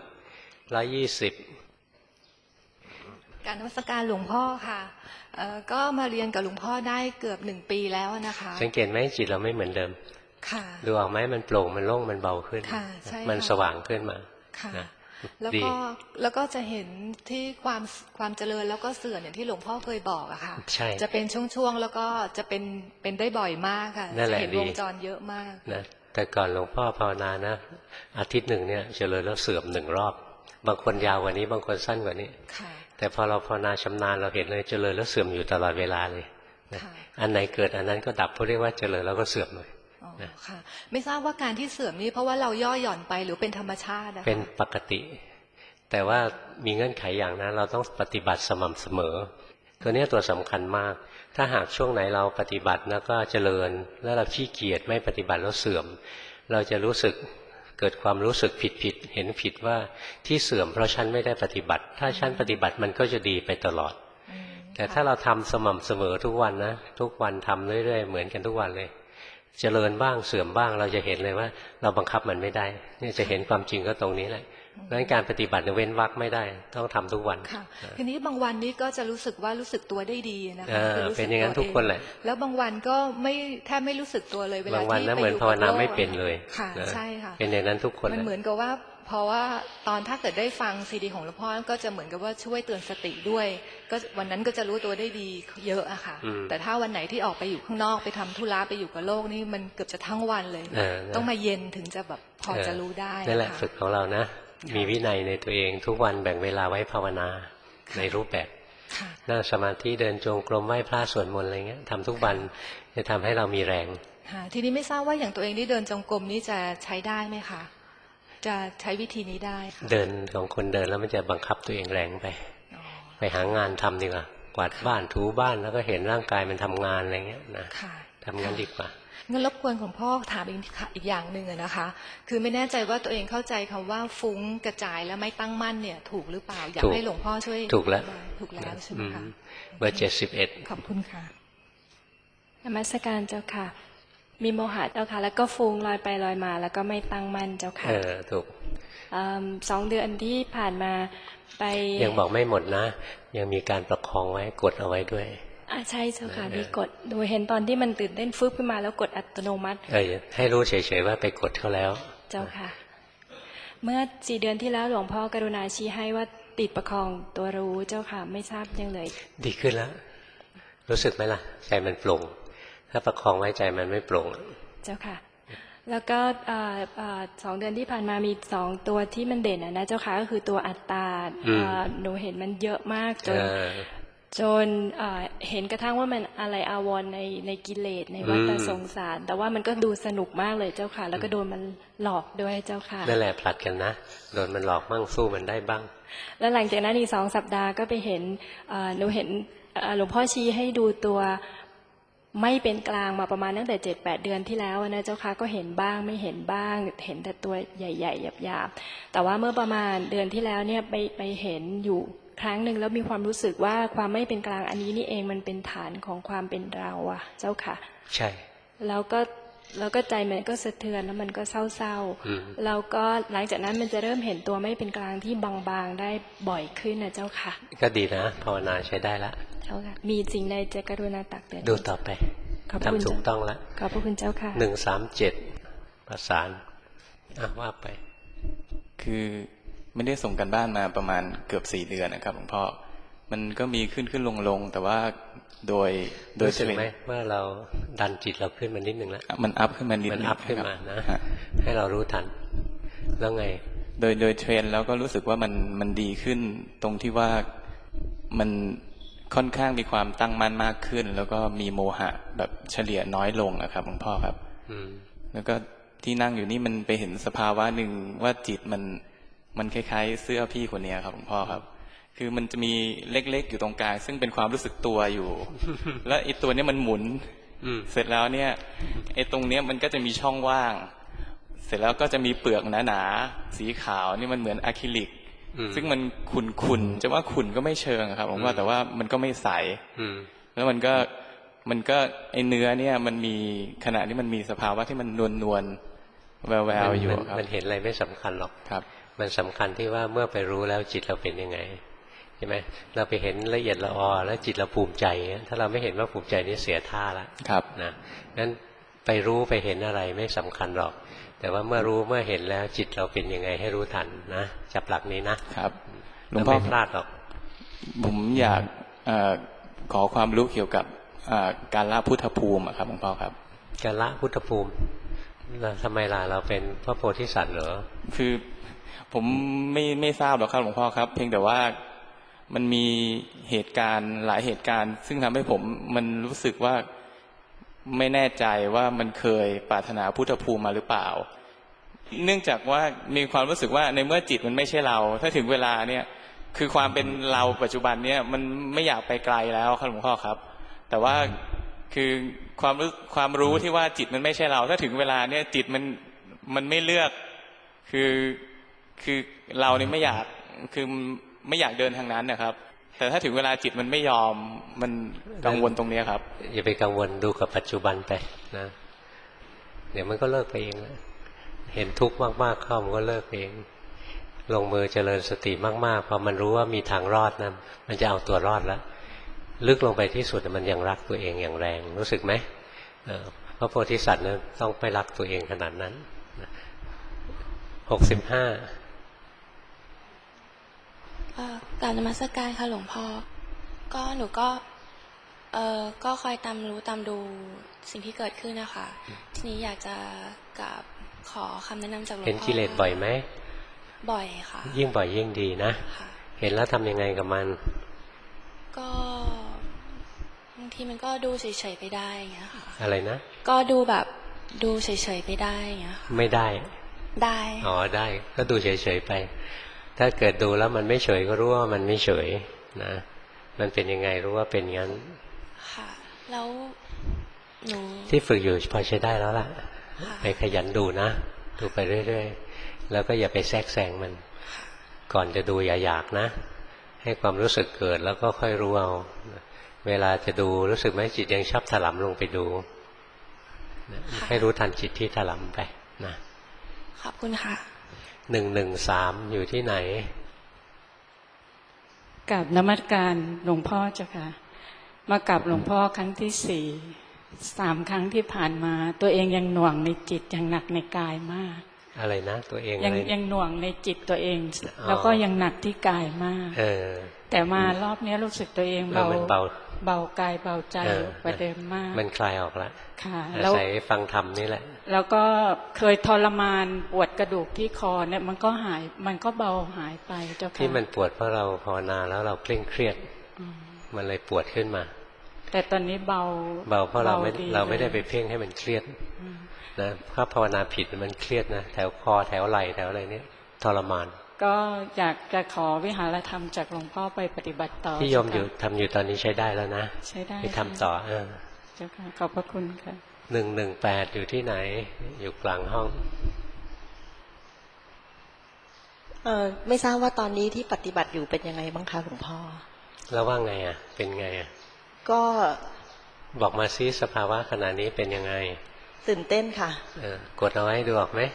120 การนมัสการหลวงพ่อค่ะก็มาเรียนกับหลวงพ่อได้เกือบ1 ปีแล้วนะคะสังเกตไหมจิตเราไม่เหมือนเดิมดูออกไหมมันโปร่งมันโล่งมันเบาขึ้นมันสว่างขึ้นมาแล้วก็จะเห็นที่ความเจริญแล้วก็เสื่อมอย่างที่หลวงพ่อเคยบอกอะค่ะจะเป็นช่วงๆแล้วก็จะเป็นได้บ่อยมากค่ะจะเห็นวงจรเยอะมากนะแต่ก่อนหลวงพ่อภาวนานะอาทิตย์หนึ่งเนี่ยเจริญแล้วเสื่อม1 รอบบางคนยาวกว่านี้บางคนสั้นกว่านี้แต่พอเราภาวนาชำนาญเราเห็นเลยเจริญแล้วเสื่อมอยู่ตลอดเวลาเลยอันไหนเกิดอันนั้นก็ดับเขาเรียกว่าเจริญแล้วก็เสื่อมเลยค่ะไม่ทราบว่าการที่เสื่อมนี้เพราะว่าเราย่อหย่อนไปหรือเป็นธรรมชาติเป็นปกติแต่ว่ามีเงื่อนไขอย่างนะเราต้องปฏิบัติสม่ำเสมอตัวนี้ตัวสำคัญมากถ้าหากช่วงไหนเราปฏิบัติแล้วก็เจริญแล้วเราขี้เกียจไม่ปฏิบัติแล้วเสื่อมเราจะรู้สึกเกิดความรู้สึกผิดเห็นผิดว่าที่เสื่อมเพราะฉันไม่ได้ปฏิบัติถ้าฉันปฏิบัติมันก็จะดีไปตลอดแต่ถ้าเราทำสม่ำเสมอทุกวันนะทุกวันทำเรื่อยๆเหมือนกันทุกวันเลยเจริญบ้างเสื่อมบ้างเราจะเห็นเลยว่าเราบังคับมันไม่ได้นี่จะเห็นความจริงก็ตรงนี้แหละเพราะฉะนั้นการปฏิบัติเว้นวรรคไม่ได้ต้องทำทุกวันค่ะทีนี้บางวันนี้ก็จะรู้สึกว่ารู้สึกตัวได้ดีนะคะเป็นอย่างนั้นทุกคนแหละแล้วบางวันก็แทบไม่รู้สึกตัวเลยเวลาที่ไปอยู่กับโลกบางวันนะเหมือนภาวนาไม่เป็นเลยค่ะใช่ค่ะเป็นอย่างนั้นทุกคนมันเหมือนกับว่าเพราะว่าตอนถ้าเกิดได้ฟังซีดีของหลวงพ่อก็จะเหมือนกับว่าช่วยเตือนสติด้วยก็วันนั้นก็จะรู้ตัวได้ดีเยอะอะค่ะแต่ถ้าวันไหนที่ออกไปอยู่ข้างนอกไปทำธุระไปอยู่กับโลกนี่มันเกือบจะทั้งวันเลยต้องมาเย็นถึงจะแบบพอจะรู้ได้นั่นแหละฝึกของเรานะมีวินัยในตัวเองทุกวันแบ่งเวลาไว้ภาวนาในรูปแบบนั่งสมาธิเดินจงกรมไหว้พระสวดมนต์อะไรเงี้ยทำทุกวันจะทำให้เรามีแรงทีนี้ไม่ทราบว่าอย่างตัวเองที่เดินจงกรมนี่จะใช้ได้ไหมคะจะใช้วิธีนี้ได้ค่ะเดินของคนเดินแล้วมันจะบังคับตัวเองแรงไปหางานทำดีกว่ากวาดบ้านถูบ้านแล้วก็เห็นร่างกายมันทำงานอะไรเงี้ยนะทำงานดีกว่างั้นรบกวนของพ่อถามอีกอย่างหนึ่งนะคะคือไม่แน่ใจว่าตัวเองเข้าใจคำว่าฟุ้งกระจายแล้วไม่ตั้งมั่นเนี่ยถูกหรือเปล่าอยากให้หลวงพ่อช่วยถูกแล้วใช่ไหมคะเบอร์71 ขอบคุณค่ะนมัสการเจ้าค่ะมีโมหะเจ้าค่ะแล้วก็ฟุ้งลอยไปลอยมาแล้วก็ไม่ตั้งมั่นเจ้าค่ะถูก 2 เดือนที่ผ่านมาไปยังบอกไม่หมดนะยังมีการประคองไว้กดเอาไว้ด้วยใช่เจ้าค่ะมีกดดูเห็นตอนที่มันตื่นเต้นฟึบขึ้นมาแล้วกดอัตโนมัติให้รู้เฉยๆว่าไปกดเขาแล้วเจ้าค่ะเมื่อ4 เดือนที่แล้วหลวงพ่อกรุณาชี้ให้ว่าติดประคองตัวรู้เจ้าค่ะไม่ทราบยังเลยดีขึ้นแล้วรู้สึกไหมล่ะใจมันโปร่งถ้าประคองไว้ใจมันไม่โปร่งเจ้าค่ะแล้วก็2 เดือนที่ผ่านมามี2 ตัวที่มันเด่นนะเจ้าค่ะก็คือตัวอัตตาหนูเห็นมันเยอะมากจนเห็นกระทั่งว่ามันอะไรอาวรณ์ในกิเลสในวัฏสงสารแต่ว่ามันก็ดูสนุกมากเลยเจ้าค่ะแล้วก็โดนมันหลอกด้วยเจ้าค่ะนั่นแหละผลัดกันนะโดนมันหลอกบ้างสู้มันได้บ้างแล้วหลังจากนั้นอีก2 สัปดาห์ก็ไปเห็นหนูเห็นหลวงพ่อชี้ให้ดูตัวไม่เป็นกลางมาประมาณตั้งแต่7-8 เดือนที่แล้วนะเจ้าค่ะก็เห็นบ้างไม่เห็นบ้างเห็นแต่ตัวใหญ่ๆหยาบๆแต่ว่าเมื่อประมาณเดือนที่แล้วเนี่ยไปเห็นอยู่ครั้งหนึ่งแล้วมีความรู้สึกว่าความไม่เป็นกลางอันนี้นี่เองมันเป็นฐานของความเป็นเราอะเจ้าค่ะใช่แล้วก็ใจมันก็สะเทือนแล้วมันก็เศร้าๆแล้วก็หลังจากนั้นมันจะเริ่มเห็นตัวไม่เป็นกลางที่บางๆได้บ่อยขึ้นนะเจ้าค่ะก็ดีนะภาวนาใช้ได้ละเจ้าค่ะมีสิ่งใดจะกรุณาตักเตือนดูต่อไปทำถูกต้องแล้วขอบพระคุณเจ้าค่ะ 137ประสานว่าไปคือไม่ได้ส่งกันบ้านมาประมาณเกือบ4 เดือนนะครับหลวงพ่อมันก็มีขึ้นลงแต่ว่าโดยรู้สึกไหมว่าเราดันจิตเราขึ้นมานิดนึงแล้วมันอัพขึ้นมานิดนึงมันอัพขึ้นมานะให้เรารู้ทันแล้วไงโดยเทรนแล้วก็รู้สึกว่ามันดีขึ้นตรงที่ว่ามันค่อนข้างมีความตั้งมั่นมากขึ้นแล้วก็มีโมหะแบบเฉลี่ยน้อยลงนะครับหลวงพ่อครับแล้วก็ที่นั่งอยู่นี่มันไปเห็นสภาวะหนึ่งว่าจิตมันคล้ายๆเสื้อพี่คนนี้ครับหลวงพ่อครับคือมันจะมีเล็กๆอยู่ตรงกลางซึ่งเป็นความรู้สึกตัวอยู่ แล้วไอ้ตัวนี้มันหมุนเสร็จแล้วเนี่ยไอ้ตรงเนี้ยมันก็จะมีช่องว่างเสร็จแล้วก็จะมีเปลือกหนาๆสีขาวนี่มันเหมือนอะคริลิกซึ่งมันขุ่นๆจะว่าขุ่นก็ไม่เชิงครับผมว่าแต่ว่ามันก็ไม่ใสแล้วมันก็ไอ้เนื้อเนี่ยมันมีขณะที่มันมีสภาวะที่มันนวลๆแววๆอยู่ครับมันเห็นอะไรไม่สำคัญหรอกครับมันสำคัญที่ว่าเมื่อไปรู้แล้วจิตเราเป็นยังไงใช่ไหมเราไปเห็นละเอียดละออแล้วจิตเราภูมิใจถ้าเราไม่เห็นว่าภูมิใจนี่เสียท่าแล้วนะงั้นไปรู้ไปเห็นอะไรไม่สำคัญหรอกแต่ว่าเมื่อรู้เมื่อเห็นแล้วจิตเราเป็นยังไงให้รู้ทันนะจับหลักนี้นะครับหลวงพ่อไม่พลาดหรอกผมอยากขอความรู้เกี่ยวกับการละพุทธภูมิครับหลวงพ่อครับการละพุทธภูมิแล้วทำไมล่ะเราเป็นพระโพธิสัตว์เหรอคือผมไม่ทราบหรอกครับหลวงพ่อครับเพียงแต่ว่ามันมีเหตุการณ์หลายเหตุการณ์ซึ่งทำให้ผมมันรู้สึกว่าไม่แน่ใจว่ามันเคยปรารถนาพุทธภูมิมาหรือเปล่าเนื่องจากว่ามีความรู้สึกว่าในเมื่อจิตมันไม่ใช่เราถ้าถึงเวลาเนี่ยคือความเป็นเราปัจจุบันเนี่ยมันไม่อยากไปไกลแล้วครับหลวงพ่อครับแต่ว่าคือความรู้ที่ว่าจิตมันไม่ใช่เราถ้าถึงเวลาเนี่ยจิตมันไม่เลือกคือเราเนี่ยไม่อยากเดินทางนั้นนะครับแต่ถ้าถึงเวลาจิตมันไม่ยอมมันกังวลตรงนี้ครับอย่าไปกังวลดูกับปัจจุบันไปนะเดี๋ยวมันก็เลิกไปเองนะเห็นทุกข์มากๆเข้ามันก็เลิกเองลงมือเจริญสติมากๆพอมันรู้ว่ามีทางรอดนะมันจะเอาตัวรอดแล้วลึกลงไปที่สุดมันยังรักตัวเองอย่างแรงรู้สึกไหมพระโพธิสัตว์เนี่ยต้องไปรักตัวเองขนาดนั้น65 กราบนมัสการค่ะหลวงพ่อก็หนูก็คอยตามรู้ตามดูสิ่งที่เกิดขึ้นนะคะทีนี้อยากจะกับขอคำแนะนำจากหลวงพ่อเห็นกิเลสบ่อยไหมบ่อยค่ะยิ่งบ่อยยิ่งดีนะเห็นแล้วทำยังไงกับมันก็บางทีมันก็ดูเฉยๆไปได้อย่างเงี้ยค่ะอะไรนะก็ดูแบบดูเฉยๆไปได้อย่างเงี้ยไม่ได้อ๋อได้ก็ดูเฉยๆไปถ้าเกิดดูแล้วมันไม่เฉยก็รู้ว่ามันไม่เฉยนะมันเป็นยังไงรู้ว่าเป็นงั้นค่ะแล้วหนูที่ฝึกอยู่พอใช้ได้แล้วล่ะไปขยันดูนะดูไปเรื่อยๆแล้วก็อย่าไปแทรกแซงมันก่อนจะดูอย่าอยากนะให้ความรู้สึกเกิดแล้วก็ค่อยรู้เอาเวลาจะดูรู้สึกไหมจิตยังชอบถลำลงไปดูให้รู้ทันจิตที่ถลำไปนะขอบคุณค่ะ113อยู่ที่ไหนกับนมัสการหลวงพ่อเจ้าค่ะมากับหลวงพ่อครั้งที่3 ครั้งที่ผ่านมาตัวเองยังหน่วงในจิตยังหนักในกายมากอะไรนะตัวเองยังหน่วงในจิตตัวเองแล้วก็ยังหนักที่กายมากแต่มารอบนี้รู้สึกตัวเองเบากายเบาใจกว่าเดิมมากมันคลายออกแล้วอาศัยฟังธรรมนี่แหละแล้วก็เคยทรมานปวดกระดูกที่คอเนี่ยมันก็หายมันก็เบาหายไปเจ้าค่ะที่มันปวดเพราะเราภาวนาแล้วเราเคร่งเครียดมันเลยปวดขึ้นมาแต่ตอนนี้เบาเพราะเราไม่ได้ไปเพ่งให้มันเครียดนะถ้าภาวนาผิดมันเครียดนะแถวคอแถวไหล่แถวอะไรเนี่ยทรมานก็อยากจะขอวิหารธรรมจากหลวงพ่อไปปฏิบัติต่อที่โยมอยู่ทำอยู่ตอนนี้ใช้ได้แล้วนะใช้ได้ไปทำต่อเจ้าค่ะขอบพระคุณค่ะ 118อยู่ที่ไหนอยู่กลางห้องไม่ทราบว่าตอนนี้ที่ปฏิบัติอยู่เป็นยังไงบ้างคะหลวงพ่อแล้วว่าไงอ่ะเป็นไงอ่ะก็บอกมาซิสภาวะขณะนี้เป็นยังไงตื่นเต้นค่ะกดเอาไว้ดูออกไหม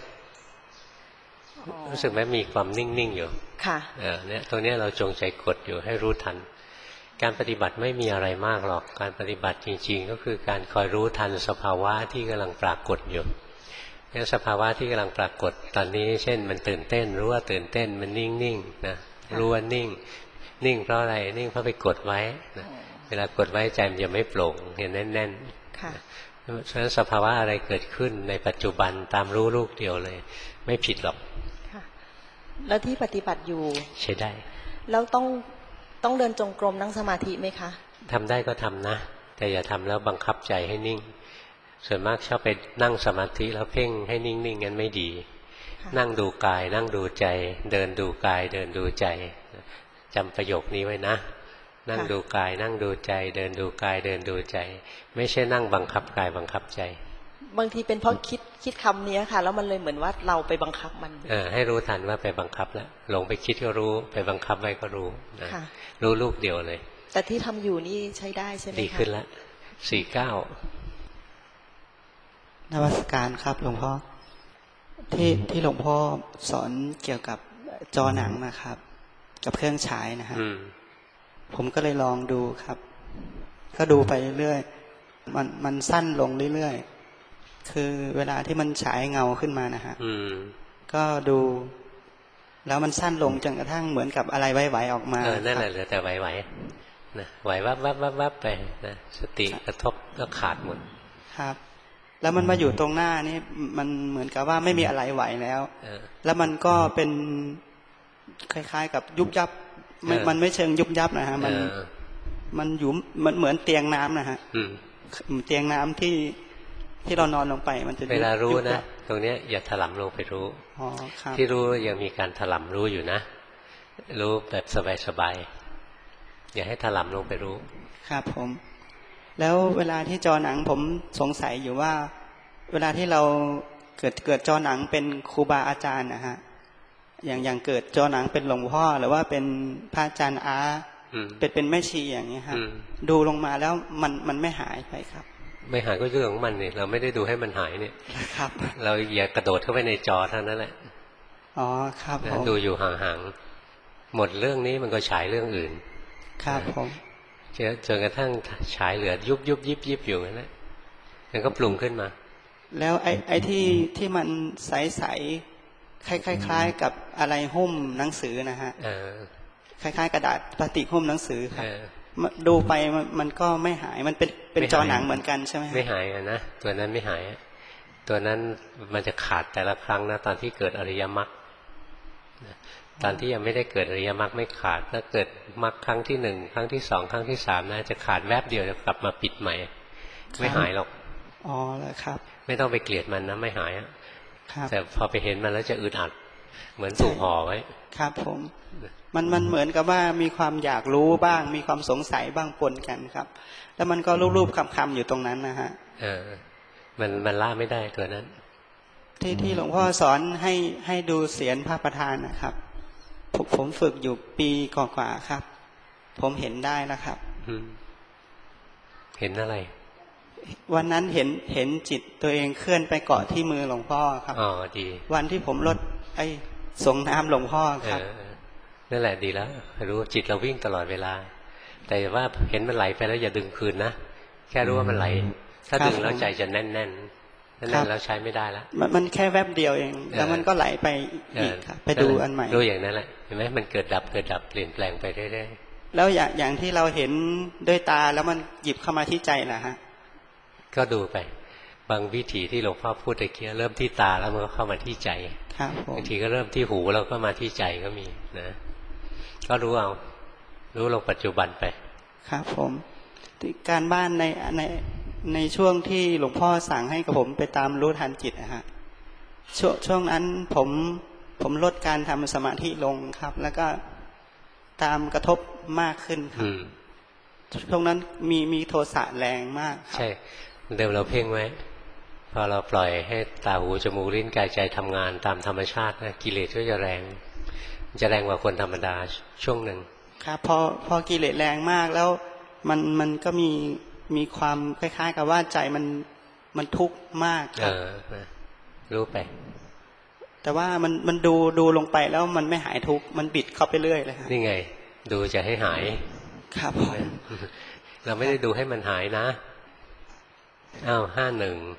รู้สึกไหมมีความนิ่งๆอยู่ค่ะเนี่ยตรงนี้เราจงใจกดอยู่ให้รู้ทันการปฏิบัติไม่มีอะไรมากหรอกการปฏิบัติจริงๆก็คือการคอยรู้ทันสภาวะที่กำลังปรากฏอยู่งั้นสภาวะที่กำลังปรากฏตอนนี้เช่นมันตื่นเต้นรู้ว่าตื่นเต้นมันนิ่งๆนะรู้ว่านิ่งเพราะอะไรนิ่งเพราะไปกดไว้นะเวลากดไว้ใจมันจะไม่โปร่งเห็นแน่นๆค่ะฉะนั้นสภาวะอะไรเกิดขึ้นในปัจจุบันตามรู้ลูกเดียวเลยไม่ผิดหรอกค่ะแล้วที่ปฏิบัติอยู่ใช้ได้แล้วต้องเดินจงกรมนั่งสมาธิไหมคะทำได้ก็ทำนะแต่อย่าทำแล้วบังคับใจให้นิ่งส่วนมากชอบไปนั่งสมาธิแล้วเพ่งให้นิ่งๆงั้นไม่ดีนั่งดูกายนั่งดูใจเดินดูกายเดินดูใจจำประโยคนี้ไว้นะนั่งดูกายนั่งดูใจเดินดูกายเดินดูใจไม่ใช่นั่งบังคับกายบังคับใจบางทีเป็นเพราะคิดคำนี้ค่ะแล้วมันเลยเหมือนว่าเราไปบังคับมันให้รู้ทันว่าไปบังคับแล้วหลงไปคิดก็รู้ไปบังคับไว้ก็รู้นะรู้ลูกเดียวเลยแต่ที่ทำอยู่นี่ใช้ได้ใช่ไหมคะดีขึ้นแล้ว49 นมัสการครับหลวงพ่อที่หลวงพ่อสอนเกี่ยวกับจอหนังนะครับกับเครื่องฉายนะฮะผมก็เลยลองดูครับก็ดูไปเรื่อยๆมันสั้นลงเรื่อยๆคือเวลาที่มันฉายเงาขึ้นมานะฮะก็ดูแล้วมันสั้นลงจนกระทั่งเหมือนกับอะไรไหวๆออกมานั่นแหละเหลือแต่ไหวๆนะไหววับไปนะสติกระทบก็ขาดหมดครับแล้วมันมาอยู่ตรงหน้านี่มันเหมือนกับว่าไม่มีอะไรไหวแล้วแล้วมันก็เป็นคล้ายๆกับยุบยับมันไม่เชิงยุบยับนะฮะมันอยู่มันเหมือนเตียงน้ำนะฮะเตียงน้ำที่เรานอนลงไปมันจะเวลารู้นะตรงเนี้ยอย่าถลำลงไปรู้ที่รู้ยังมีการถลำรู้อยู่นะรู้แบบสบายๆอย่าให้ถลำลงไปรู้ครับผมแล้วเวลาที่จอหนังผมสงสัยอยู่ว่าเวลาที่เราเกิดจอหนังเป็นครูบาอาจารย์นะฮะอย่างเกิดจอหนังเป็นหลวงพ่อหรือว่าเป็นพระอาจารย์เป็นแม่ชีอย่างนี้ครับดูลงมาแล้วมันไม่หายไปครับไม่หายก็เรื่องของมันนี่เราไม่ได้ดูให้มันหายเนี่ยครับเราอย่ากระโดดเข้าไปในจอเท่านั้นแหละอ๋อครับผมดูอยู่ห่างๆหมดเรื่องนี้มันก็ฉายเรื่องอื่นครับผมจนกระทั่งฉายเหลือยุบยิบอยู่นั่นแหละมันก็ปรุงขึ้นมาแล้วไอ้ที่มันใสๆคล้ายๆกับอะไรหุ้มหนังสือนะฮะคล้ายๆกระดาษพลาสติกหุ้มหนังสือครับดูไปมันก็ไม่หายมันเป็นจอหนังเหมือนกันใช่ไหมไม่หายนะตัวนั้นไม่หายตัวนั้นมันจะขาดแต่ละครั้งนะตอนที่เกิดอริยมรรคตอนที่ยังไม่ได้เกิดอริยมรรคไม่ขาดถ้าเกิดมรรคครั้งที่1ครั้งที่2ครั้งที่3นะจะขาดแวบเดียวจะกลับมาปิดใหม่ไม่หายหรอกอ๋อแล้วครับไม่ต้องไปเกลียดมันนะไม่หายแต่พอไปเห็นมันแล้วจะอึดอัดเหมือนถูกห่อไว้ครับผมมันเหมือนกับว่ามีความอยากรู้บ้างมีความสงสัยบ้างปนกันครับแล้วมันก็รูปๆคำๆอยู่ตรงนั้นนะฮะมันล่าไม่ได้ตัวนั้นที่หลวงพ่อสอนให้ดูเสียรพระประธานนะครับผมฝึกอยู่ปีกว่าๆครับผมเห็นได้นะครับเห็นอะไรวันนั้นเห็นจิตตัวเองเคลื่อนไปเกาะที่มือหลวงพ่อครับอ๋อดีวันที่ผมลดส่งน้ำหลวงพ่อครับนั่นแหละดีแล้วรู้จิตเราวิ่งตลอดเวลาแต่ว่าเห็นมันไหลไปแล้วอย่าดึงคืนนะแค่รู้ว่ามันไหลถ้าดึงแล้วใจจะแน่นแล้วใช้ไม่ได้แล้วมันแค่แวบเดียวเองแล้วมันก็ไหลไปอีกครับไปดูอันใหม่ดูอย่างนั้นแหละเห็นไหมมันเกิดดับเปลี่ยนแปลงไปเรื่อยๆแล้วอย่างที่เราเห็นด้วยตาแล้วมันหยิบเข้ามาที่ใจนะฮะก็ดูไปบางวิถีที่หลวงพ่อพูดตะเกียเริ่มที่ตาแล้วมันก็เข้ามาที่ใจบางทีก็เริ่มที่หูแล้วก็มาที่ใจก็มีนะก็รู้เอารู้ลงปัจจุบันไปครับผมการบ้านในช่วงที่หลวงพ่อสั่งให้กับผมไปตามรู้ทันจิตนะฮะช่วงนั้นผมลดการทำสมาธิลงครับแล้วก็ตามกระทบมากขึ้นครับช่วงนั้นมีโทสะแรงมากใช่เดิมเราเพ่งไว้พอเราปล่อยให้ตาหูจมูกลิ้นกายใจทำงานตามธรรมชาตินะกิเลสก็จะแรงกว่าคนธรรมดาช่วงหนึ่งครับพอกิเลสแรงมากแล้วมันก็มีความคล้ายๆกับว่าใจมันทุกข์มากครับรู้ไปแต่ว่ามันดูลงไปแล้วมันไม่หายทุกข์มันบิดเข้าไปเรื่อยเลยนี่ไงดูจะให้หายครับเราไม่ได้ดูให้มันหายนะ51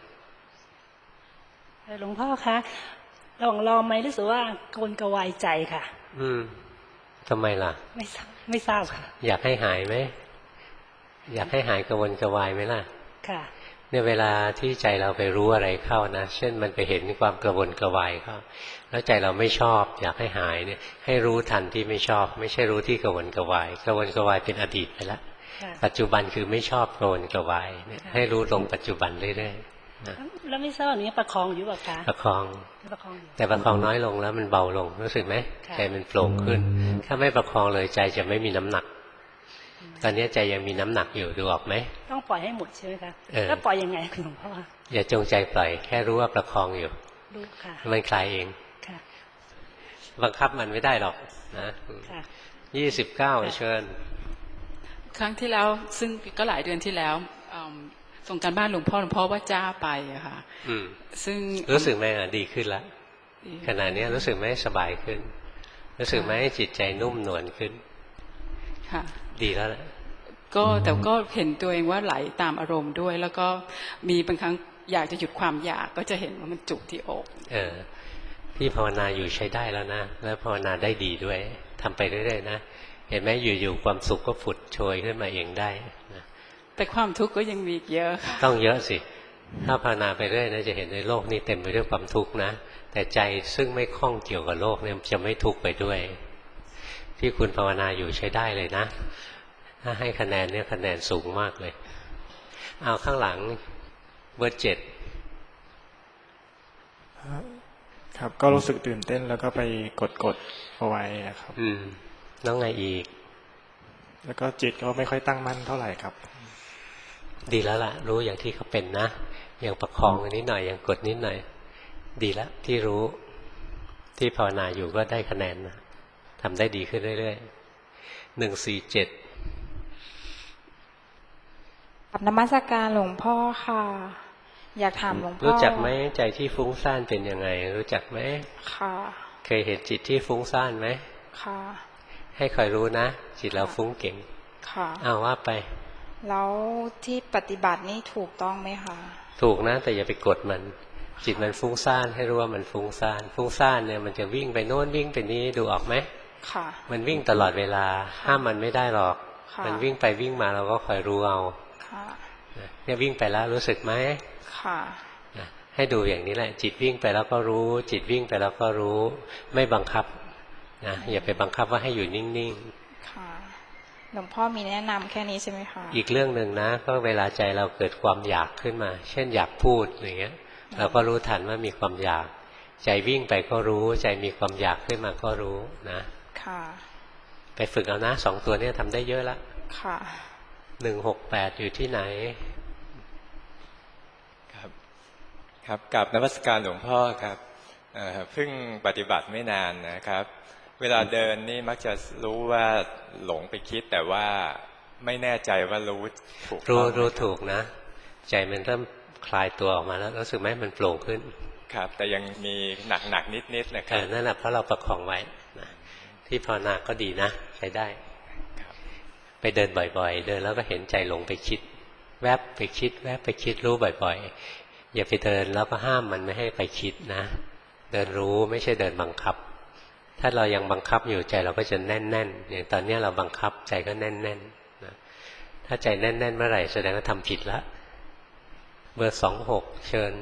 หลวงพ่อคะลองไหมรู้สึกว่าโกนกระวายใจค่ะทำไมล่ะไม่ทราบค่ะอยากให้หายไหมอยากให้หายกระวนกระวายไหมล่ะค่ะเนี่ยเวลาที่ใจเราไปรู้อะไรเข้านะเช่นมันไปเห็นความกระวนกระวายเข้าแล้วใจเราไม่ชอบอยากให้หายเนี่ยให้รู้ทันที่ไม่ชอบไม่ใช่รู้ที่กระวนกระวายเป็นอดีตไปแล้วปัจจุบันคือไม่ชอบกระวนกระวายเนี่ยให้รู้ลงปัจจุบันเรื่อยๆแล้วไม่ทราบนี้ประคองอยู่ป่ะคะประคองแต่ประคองน้อยลงแล้วมันเบาลงรู้สึกไหมใจมันโปร่งขึ้นถ้าไม่ประคองเลยใจจะไม่มีน้ำหนักตอนนี้ใจยังมีน้ำหนักอยู่ดูออกไหมต้องปล่อยให้หมดใช่ไหมคะแล้วปล่อยยังไงคุณหลวงพ่ออย่าจงใจปล่อยแค่รู้ว่าประคองอยู่รู้ค่ะมันคลายเองบังคับมันไม่ได้หรอกนะ29เชิญครั้งที่แล้วซึ่งก็หลายเดือนที่แล้วส่งการบ้านหลวงพ่อว่าจ้าไปอะค่ะซึ่งรู้สึกไหมดีขึ้นแล้วขณะนี้รู้สึกไหมสบายขึ้นรู้สึกไหมจิตใจนุ่มนวลขึ้นค่ะดีแล้วแหละแต่ก็เห็นตัวเองว่าไหลตามอารมณ์ด้วยแล้วก็มีบางครั้งอยากจะหยุดความอยากก็จะเห็นว่ามันจุกที่อกที่ภาวนาอยู่ใช้ได้แล้วนะแล้วภาวนาได้ดีด้วยทำไปเรื่อยๆนะเห็นไหมอยู่ๆความสุขก็ผุดโชยขึ้นมาเองได้นะแต่ความทุกข์ก็ยังมีเยอะต้องเยอะสิถ้าภาวนาไปเรื่อยนะจะเห็นในโลกนี้เต็มไปด้วยความทุกข์นะแต่ใจซึ่งไม่คล้องเกี่ยวกับโลกเนี่ยจะไม่ทุกข์ไปด้วยที่คุณภาวนาอยู่ใช้ได้เลยนะถ้าให้คะแนนเนี่ยคะแนนสูงมากเลยเอาข้างหลังเบอร์ 7 ครับก็รู้สึกตื่นเต้นแล้วก็ไปกดเอาไว้ครับแล้วไงอีกแล้วก็จิตก็ไม่ค่อยตั้งมั่นเท่าไหร่ครับดีแล้วล่ะรู้อย่างที่เขาเป็นนะอย่างประคองนิดหน่อยอย่างกดนิดหน่อยดีแล้วที่รู้ที่ภาวนาอยู่ก็ได้คะแนนนะทำได้ดีขึ้นเรื่อยๆ147 กับนมัสการหลวงพ่อค่ะอยากถามหลวงพ่อรู้จักไหมใจที่ฟุ้งซ่านเป็นยังไงรู้จักไหมค่ะเคยเห็นจิตที่ฟุ้งซ่านไหมค่ะให้คอยรู้นะจิตเราฟุ้งเก่งค่ะว่าไปแล้วที่ปฏิบัตินี่ถูกต้องไหมคะถูกนะแต่อย่าไปกดมันจิตมันฟุ้งซ่านให้รู้ว่ามันฟุ้งซ่านฟุ้งซ่านเนี่ยมันจะวิ่งไปโน่นวิ่งไปนี้ดูออกไหมค่ะมันวิ่งตลอดเวลาห้ามมันไม่ได้หรอกมันวิ่งไปวิ่งมาเราก็คอยรู้เอาเนี่ยวิ่งไปแล้วรู้สึกไหมค่ะให้ดูอย่างนี้แหละจิตวิ่งไปแล้วก็รู้จิตวิ่งไปแล้วก็รู้ไม่บังคับนะอย่าไปบังคับว่าให้อยู่นิ่งๆค่ะหลวงพ่อมีแนะนำแค่นี้ใช่ไหมคะอีกเรื่องหนึ่งนะก็เวลาใจเราเกิดความอยากขึ้นมาเช่นอยากพูดอย่างเงี้ยเราก็รู้ทันว่ามีความอยากใจวิ่งไปก็รู้ใจมีความอยากขึ้นมาก็รู้นะค่ะไปฝึกเอานะ2ตัวนี้ทำได้เยอะละค่ะ 168อยู่ที่ไหนครับกับนมัสการหลวงพ่อครับเพิ่งปฏิบัติไม่นานนะครับเวลาเดินนี่มักจะรู้ว่าหลงไปคิดแต่ว่าไม่แน่ใจว่ารู้ถูกรู้ถูกนะใจมันเริ่มคลายตัวออกมาแล้วรู้สึกไหมมันโปร่งขึ้นครับแต่ยังมีหนักนิดนะครับนั่นแหละเพราะเราประคองไว้นะที่ภาวนาก็ดีนะใช้ได้ไปเดินบ่อยๆเดินแล้วก็เห็นใจหลงไปคิดแวบไปคิดแวบไปคิดรู้บ่อยๆอย่าไปเดินแล้วก็ห้ามมันไม่ให้ไปคิดนะเดินรู้ไม่ใช่เดินบังคับถ้าเรายังบังคับอยู่ใจเราก็จะแน่นๆอย่างตอนนี้เราบังคับใจก็แน่นๆนะถ้าใจแน่นๆเมื่อไหร่แสดงว่าทำผิดละเบอร์26เชิญ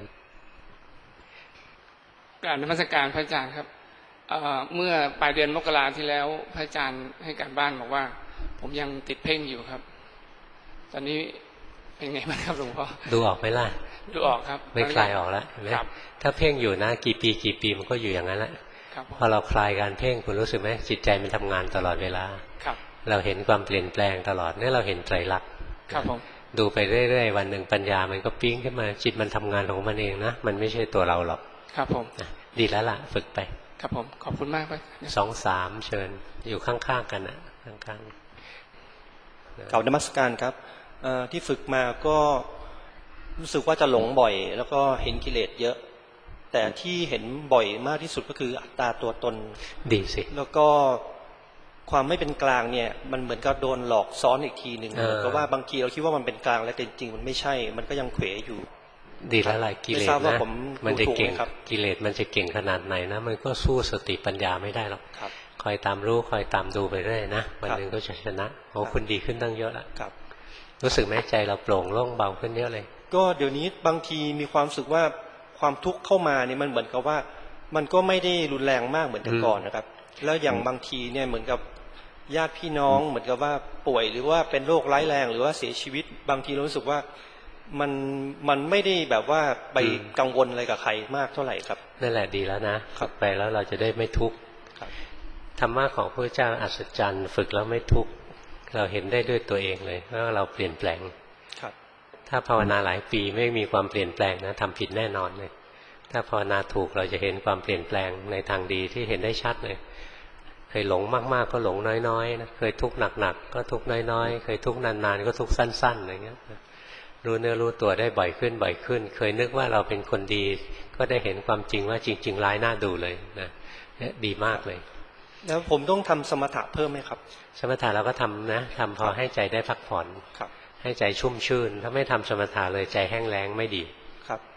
กราบนมัสการพระอาจารย์ครับเมื่อปลายเดือนมกราที่แล้วพระอาจารย์ให้การบ้านบอกว่าผมยังติดเพ่งอยู่ครับตอนนี้เป็นไงบ้างครับหลวงพ่อดูออกไหมล่ะดูออกครับไม่คลายออกแล้วเห็นไหมถ้าเพ่งอยู่นะกี่ปีมันก็อยู่อย่างนั้นแหละพอเราคลายการเพ่งคุณรู้สึกไหมจิตใจมันทำงานตลอดเวลาเราเห็นความเปลี่ยนแปลงตลอดนี่เราเห็นไตรลักษณ์ดูไปเรื่อยๆวันหนึ่งปัญญามันก็ปิ้งขึ้นมาจิตมันทำงานของมันเองนะมันไม่ใช่ตัวเราหรอกครับผมดีแล้วล่ะฝึกไปครับผมขอบคุณมากครับ 2-3เชิญอยู่ข้างๆกันนะข้างๆกล่าวนมัสการครับที่ฝึกมาก็รู้สึกว่าจะหลงบ่อยแล้วก็เห็นกิเลสเยอะแต่ที่เห็นบ่อยมากที่สุดก็คืออัตตาตัวตนดีสิแล้วก็ความไม่เป็นกลางเนี่ยมันเหมือนกับโดนหลอกซ้อนอีกทีหนึ่งก็ว่าบางทีเราคิดว่ามันเป็นกลางแล้วแต่จริงๆมันไม่ใช่มันก็ยังเขวอยู่ดีแล้วล่ะกิเลสนะมันจะเก่งกิเลสมันจะเก่งขนาดไหนนะมันก็สู้สติปัญญาไม่ได้หรอกคอยตามรู้คอยตามดูไปเรื่อยนะวันหนึ่งก็จะชนะโอ้คุณดีขึ้นตั้งเยอะละรู้สึกไหมใจเราโปร่งโล่งเบาขึ้นเยอะเลยก็เดี๋ยวนี้บางทีมีความรู้สึกว่าความทุกข์เข้ามาเนี่ยมันเหมือนกับว่ามันก็ไม่ได้รุนแรงมากเหมือนแต่ก่อนนะครับแล้วอย่างบางทีเนี่ยเหมือนกับญาติพี่น้องเหมือนกับว่าป่วยหรือว่าเป็นโรคร้ายแรงหรือว่าเสียชีวิตบางทีรู้สึกว่ามันไม่ได้แบบว่าไปกังวลอะไรกับใครมากเท่าไหร่ครับนั่นแหละดีแล้วนะฝึกไปแล้วเราจะได้ไม่ทุกข์ธรรมะของพระเจ้าอัศจรรย์ฝึกแล้วไม่ทุกข์เราเห็นได้ด้วยตัวเองเลยว่าเราเปลี่ยนแปลงถ้าภาวนาหลายปีไม่มีความเปลี่ยนแปลงนะทำผิดแน่นอนเลยถ้าภาวนาถูกเราจะเห็นความเปลี่ยนแปลงในทางดีที่เห็นได้ชัดเลยเคยหลงมากๆก็หลงน้อยๆนะเคยทุกข์หนักๆก็ทุกข์น้อยๆเคยทุกข์นานๆก็ทุกข์สั้นๆอะไรเงี้ยรู้เนื้อรู้ตัวได้บ่อยขึ้นเคยนึกว่าเราเป็นคนดีก็ได้เห็นความจริงว่าจริงๆร้ายน่าดูเลยนะเนี่ยดีมากเลยแล้วผมต้องทำสมถะเพิ่มไหมครับสมถะเราก็ทำนะทำพอให้ใจได้พักผ่อนให้ใจชุ่มชื่นถ้าไม่ทำสมถะเลยใจแห้งแล้งไม่ดี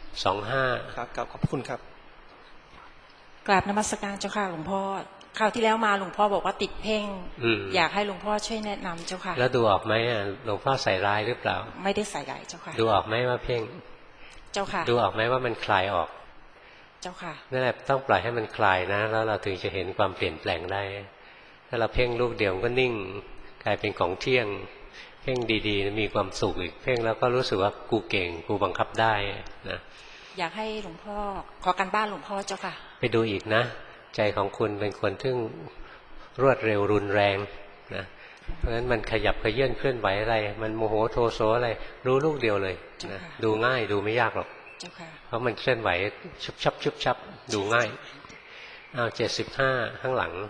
25 ครับขอบคุณครับกราบนมัสการเจ้าค่ะหลวงพ่อคราวที่แล้วมาหลวงพ่อบอกว่าติดเพ่งอยากให้หลวงพ่อช่วยแนะนำเจ้าค่ะแล้วดูออกไหมหลวงพ่อใส่ร้ายหรือเปล่าไม่ได้ใส่ร้ายเจ้าค่ะดูออกไหมว่าเพ่งเจ้าค่ะดูออกไหมว่ามันคลายออกเจ้าค่ะนั่นแหละต้องปล่อยให้มันคลายนะแล้วเราถึงจะเห็นความเปลี่ยนแปลงได้ถ้าเราเพ่งลูกเดียวก็นิ่งกลายเป็นของเที่ยงเพ่งดีๆมีความสุขอีกเพ่งแล้วก็รู้สึกว่ากูเก่งกูบังคับได้นะอยากให้หลวงพ่อขอการบ้านหลวงพ่อเจ้าค่ะไปดูอีกนะใจของคุณเป็นคนที่รวดเร็วรุนแรงนะเพราะฉะนั้นมันขยับเขยื่อนเคลื่อนไหวอะไรมันโมโหโทโสอะไรรู้ลูกเดียวเลยนะดูง่ายดูไม่ยากหรอกเพราะมันเคลื่อนไหวชุบชับชุบชับดูง่ายเอา75ข้างหลัง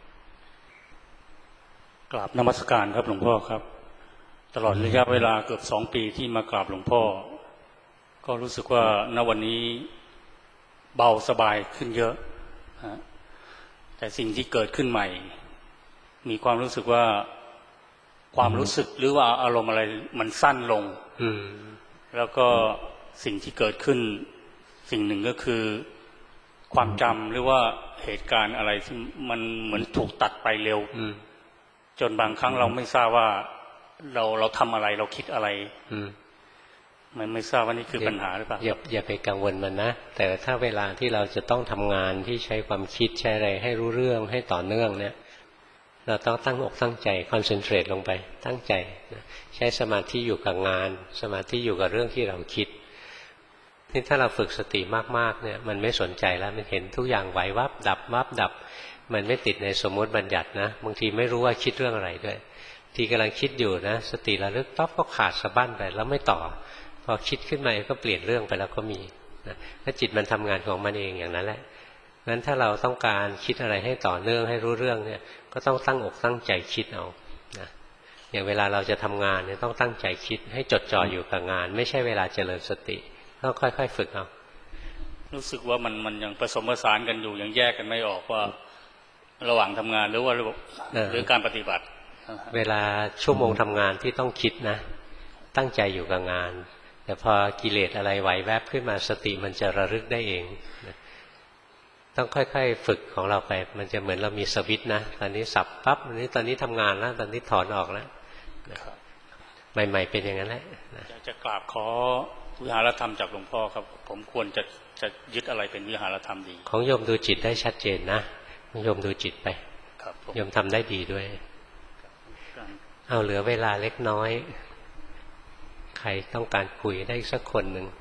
กราบนมัสการครับหลวงพ่อครับตลอดระยะเวลาเกือบ2 ปีที่มากราบหลวงพ่อก็รู้สึกว่าณวันนี้เบาสบายขึ้นเยอะแต่สิ่งที่เกิดขึ้นใหม่มีความรู้สึกว่าความรู้สึกหรือว่าอารมณ์อะไรมันสั้นลงแล้วก็สิ่งที่เกิดขึ้นสิ่งหนึ่งก็คือความจำหรือว่าเหตุการณ์อะไรที่มันเหมือนถูกตัดไปเร็วจนบางครั้งเราไม่ทราบว่าเราทำอะไรเราคิดอะไรไม่ทราบว่านี่คือปัญหาหรือเปล่าอย่าไปกังวลมันนะแต่ถ้าเวลาที่เราจะต้องทำงานที่ใช้ความคิดใช้อะไรให้รู้เรื่องให้ต่อเนื่องเนี่ยเราต้องตั้งอกตั้งใจคอนเซนเทรตลงไปตั้งใจใช้สมาธิอยู่กับงานสมาธิอยู่กับเรื่องที่เราคิดนี่ถ้าเราฝึกสติมากๆเนี่ยมันไม่สนใจแล้วมันเห็นทุกอย่างไหววับดับวับดับมันไม่ติดในสมมติบัญญัตินะบางทีไม่รู้ว่าคิดเรื่องอะไรด้วยทีกำลังคิดอยู่นะสติระลึกปั๊บก็ขาดสะบั้นไปแล้วไม่ต่อพอคิดขึ้นมาก็เปลี่ยนเรื่องไปแล้วก็มีนะถ้าจิตมันทำงานของมันเองอย่างนั้นแหละงั้นถ้าเราต้องการคิดอะไรให้ต่อเนื่องให้รู้เรื่องเนี่ยก็ต้องตั้งอกตั้งใจคิดเอานะอย่างเวลาเราจะทำงานเนี่ยต้องตั้งใจคิดให้จดจ่ออยู่กับงานไม่ใช่เวลาเจริญสติต้องค่อยๆฝึกเอารู้สึกว่ามันยังผสมผสานกันอยู่ยังแยกกันไม่ออกว่าระหว่างทำงานหรือว่าหรือการปฏิบัติเวลาชั่วโมงทำงานที่ต้องคิดนะตั้งใจอยู่กับงานแต่พอกิเลสอะไรไหวแวบขึ้นมาสติมันจะระลึกได้เองต้องค่อยๆฝึกของเราไปมันจะเหมือนเรามีสวิตช์นะตอนนี้สับปั๊บตอนนี้ทำงานแล้วตอนนี้ถอนออกแล้วใหม่ๆเป็นอย่างนั้นแหละจะกราบขอวิหารธรรมจากหลวงพ่อครับผมควรจะยึดอะไรเป็นวิหารธรรมดีของโยมดูจิตได้ชัดเจนนะโยมดูจิตไปโยมทำได้ดีด้วยเอาเหลือเวลาเล็กน้อยใครต้องการคุยได้สักคนหนึ่ง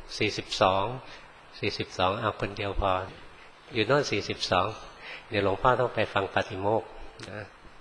42เอาคนเดียวพออยู่โน่น42เดี๋ยวหลวงพ่อต้องไปฟังปาฏิโมกข์นะ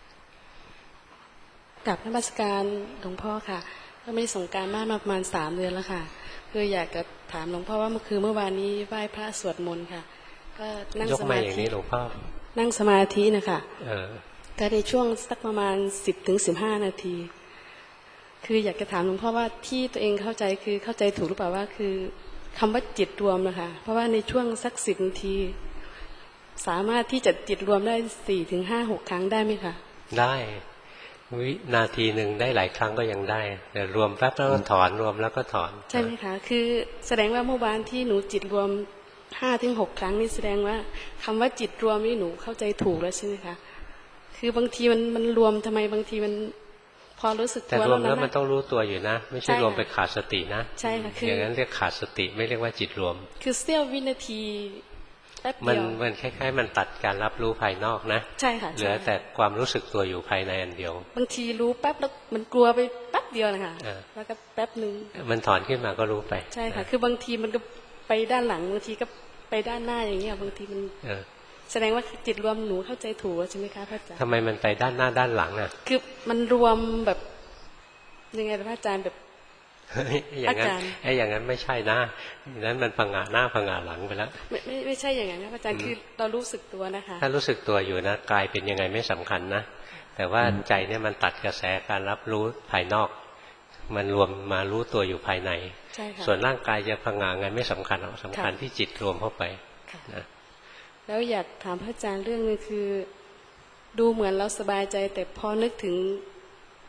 กราบนมัสการหลวงพ่อค่ะก็ไม่ได้ส่งการบ้านมาประมาณ3 เดือนแล้วค่ะคืออยากจะถามหลวงพ่อว่าเมื่อวานนี้ไหว้พระสวดมนต์ค่ะก็นั่งสมาธิหลวงพ่อนั่งสมาธินะคะก็ในช่วงสักประมาณ10-15 นาทีคืออยากจะถามหลวงพ่อว่าที่ตัวเองเข้าใจคือเข้าใจถูกหรือเปล่าว่าคือคำว่าจิตรวมนะคะเพราะว่าในช่วงสัก10 นาทีสามารถที่จะจิตรวมได้4-5-6 ครั้งได้ไหมคะได้วินาทีหนึ่งได้หลายครั้งก็ยังได้แต่รวมแป๊บแล้วก็ถอนรวมแล้วก็ถอนใช่ไหมคะคือแสดงว่าเมื่อวานที่หนูจิตรวม5-6 ครั้งนี่แสดงว่าคำว่าจิตรวมนี่หนูเข้าใจถูกแล้วใช่ไหมคะคือบางทีมันรวมทำไมบางทีมันพอรู้สึกตัวแต่รวมแล้วมันต้องรู้ตัวอยู่นะไม่ใช่รวมไปขาดสตินะใช่ค่ะคืออย่างนั้นเรียกขาดสติไม่เรียกว่าจิตรวมคือเสี้ยววินาทีแป๊บเดียวมันคล้ายๆมันตัดการรับรู้ภายนอกนะใช่ค่ะเหลือแต่ความรู้สึกตัวอยู่ภายในอันเดียวบางทีรู้แป๊บแล้วมันกลัวไปแป๊บเดียวนะคะแล้วก็แป๊บนึงมันถอนขึ้นมาก็รู้ไปใช่ค่ะคือบางทีมันก็ไปด้านหลังบางทีก็ไปด้านหน้าอย่างเงี้ยบางทีมันแสดงว่าจิตรวมหนูเข้าใจถูกใช่ไหมคะพระอาจารย์ทำไมมันไปด้านหน้าด้านหลังอ่ะคือมันรวมแบบยังไงพระอาจารย์แบบอย่างนั้นอย่างนั้นไม่ใช่นะนั้นมันพังงาหน้าพังงาหลังไปแล้วไม่ใช่อย่างนั้นพระอาจารย์คือเรารู้สึกตัวนะคะถ้ารู้สึกตัวอยู่นะกายเป็นยังไงไม่สำคัญนะแต่ว่าใจเนี่ยมันตัดกระแสการรับรู้ภายนอกมันรวมมารู้ตัวอยู่ภายในส่วนร่างกายจะพังงาไงไม่สำคัญหรอกสำคัญที่จิตรวมเข้าไปนะแล้วอยากถามพระอาจารย์เรื่องนึงคือดูเหมือนเราสบายใจแต่พอนึกถึง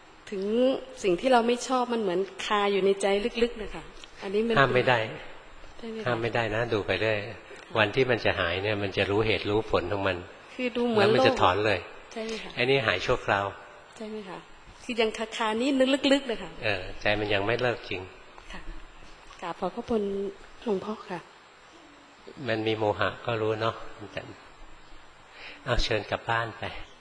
สิ่งที่เราไม่ชอบมันเหมือนคาอยู่ในใจลึกๆนะคะอันนี้มันห้ามไม่ได้ห้ามไม่ได้นะดูไปเรื่อยวันที่มันจะหายเนี่ยมันจะรู้เหตุรู้ผลของมันคือดูเหมือนแล้วมันจะถอนเลยใช่ไหมคะไอ้นี่หายชั่วคราวใช่ไหมคะคือยังคานี่นึกลึกๆเลยค่ะใจมันยังไม่เลิกจริงค่ะกราบขอบพระคุณหลวงพ่อค่ะมันมีโมหะก็รู้เนาะแต่เอาเชิญกลับบ้านไป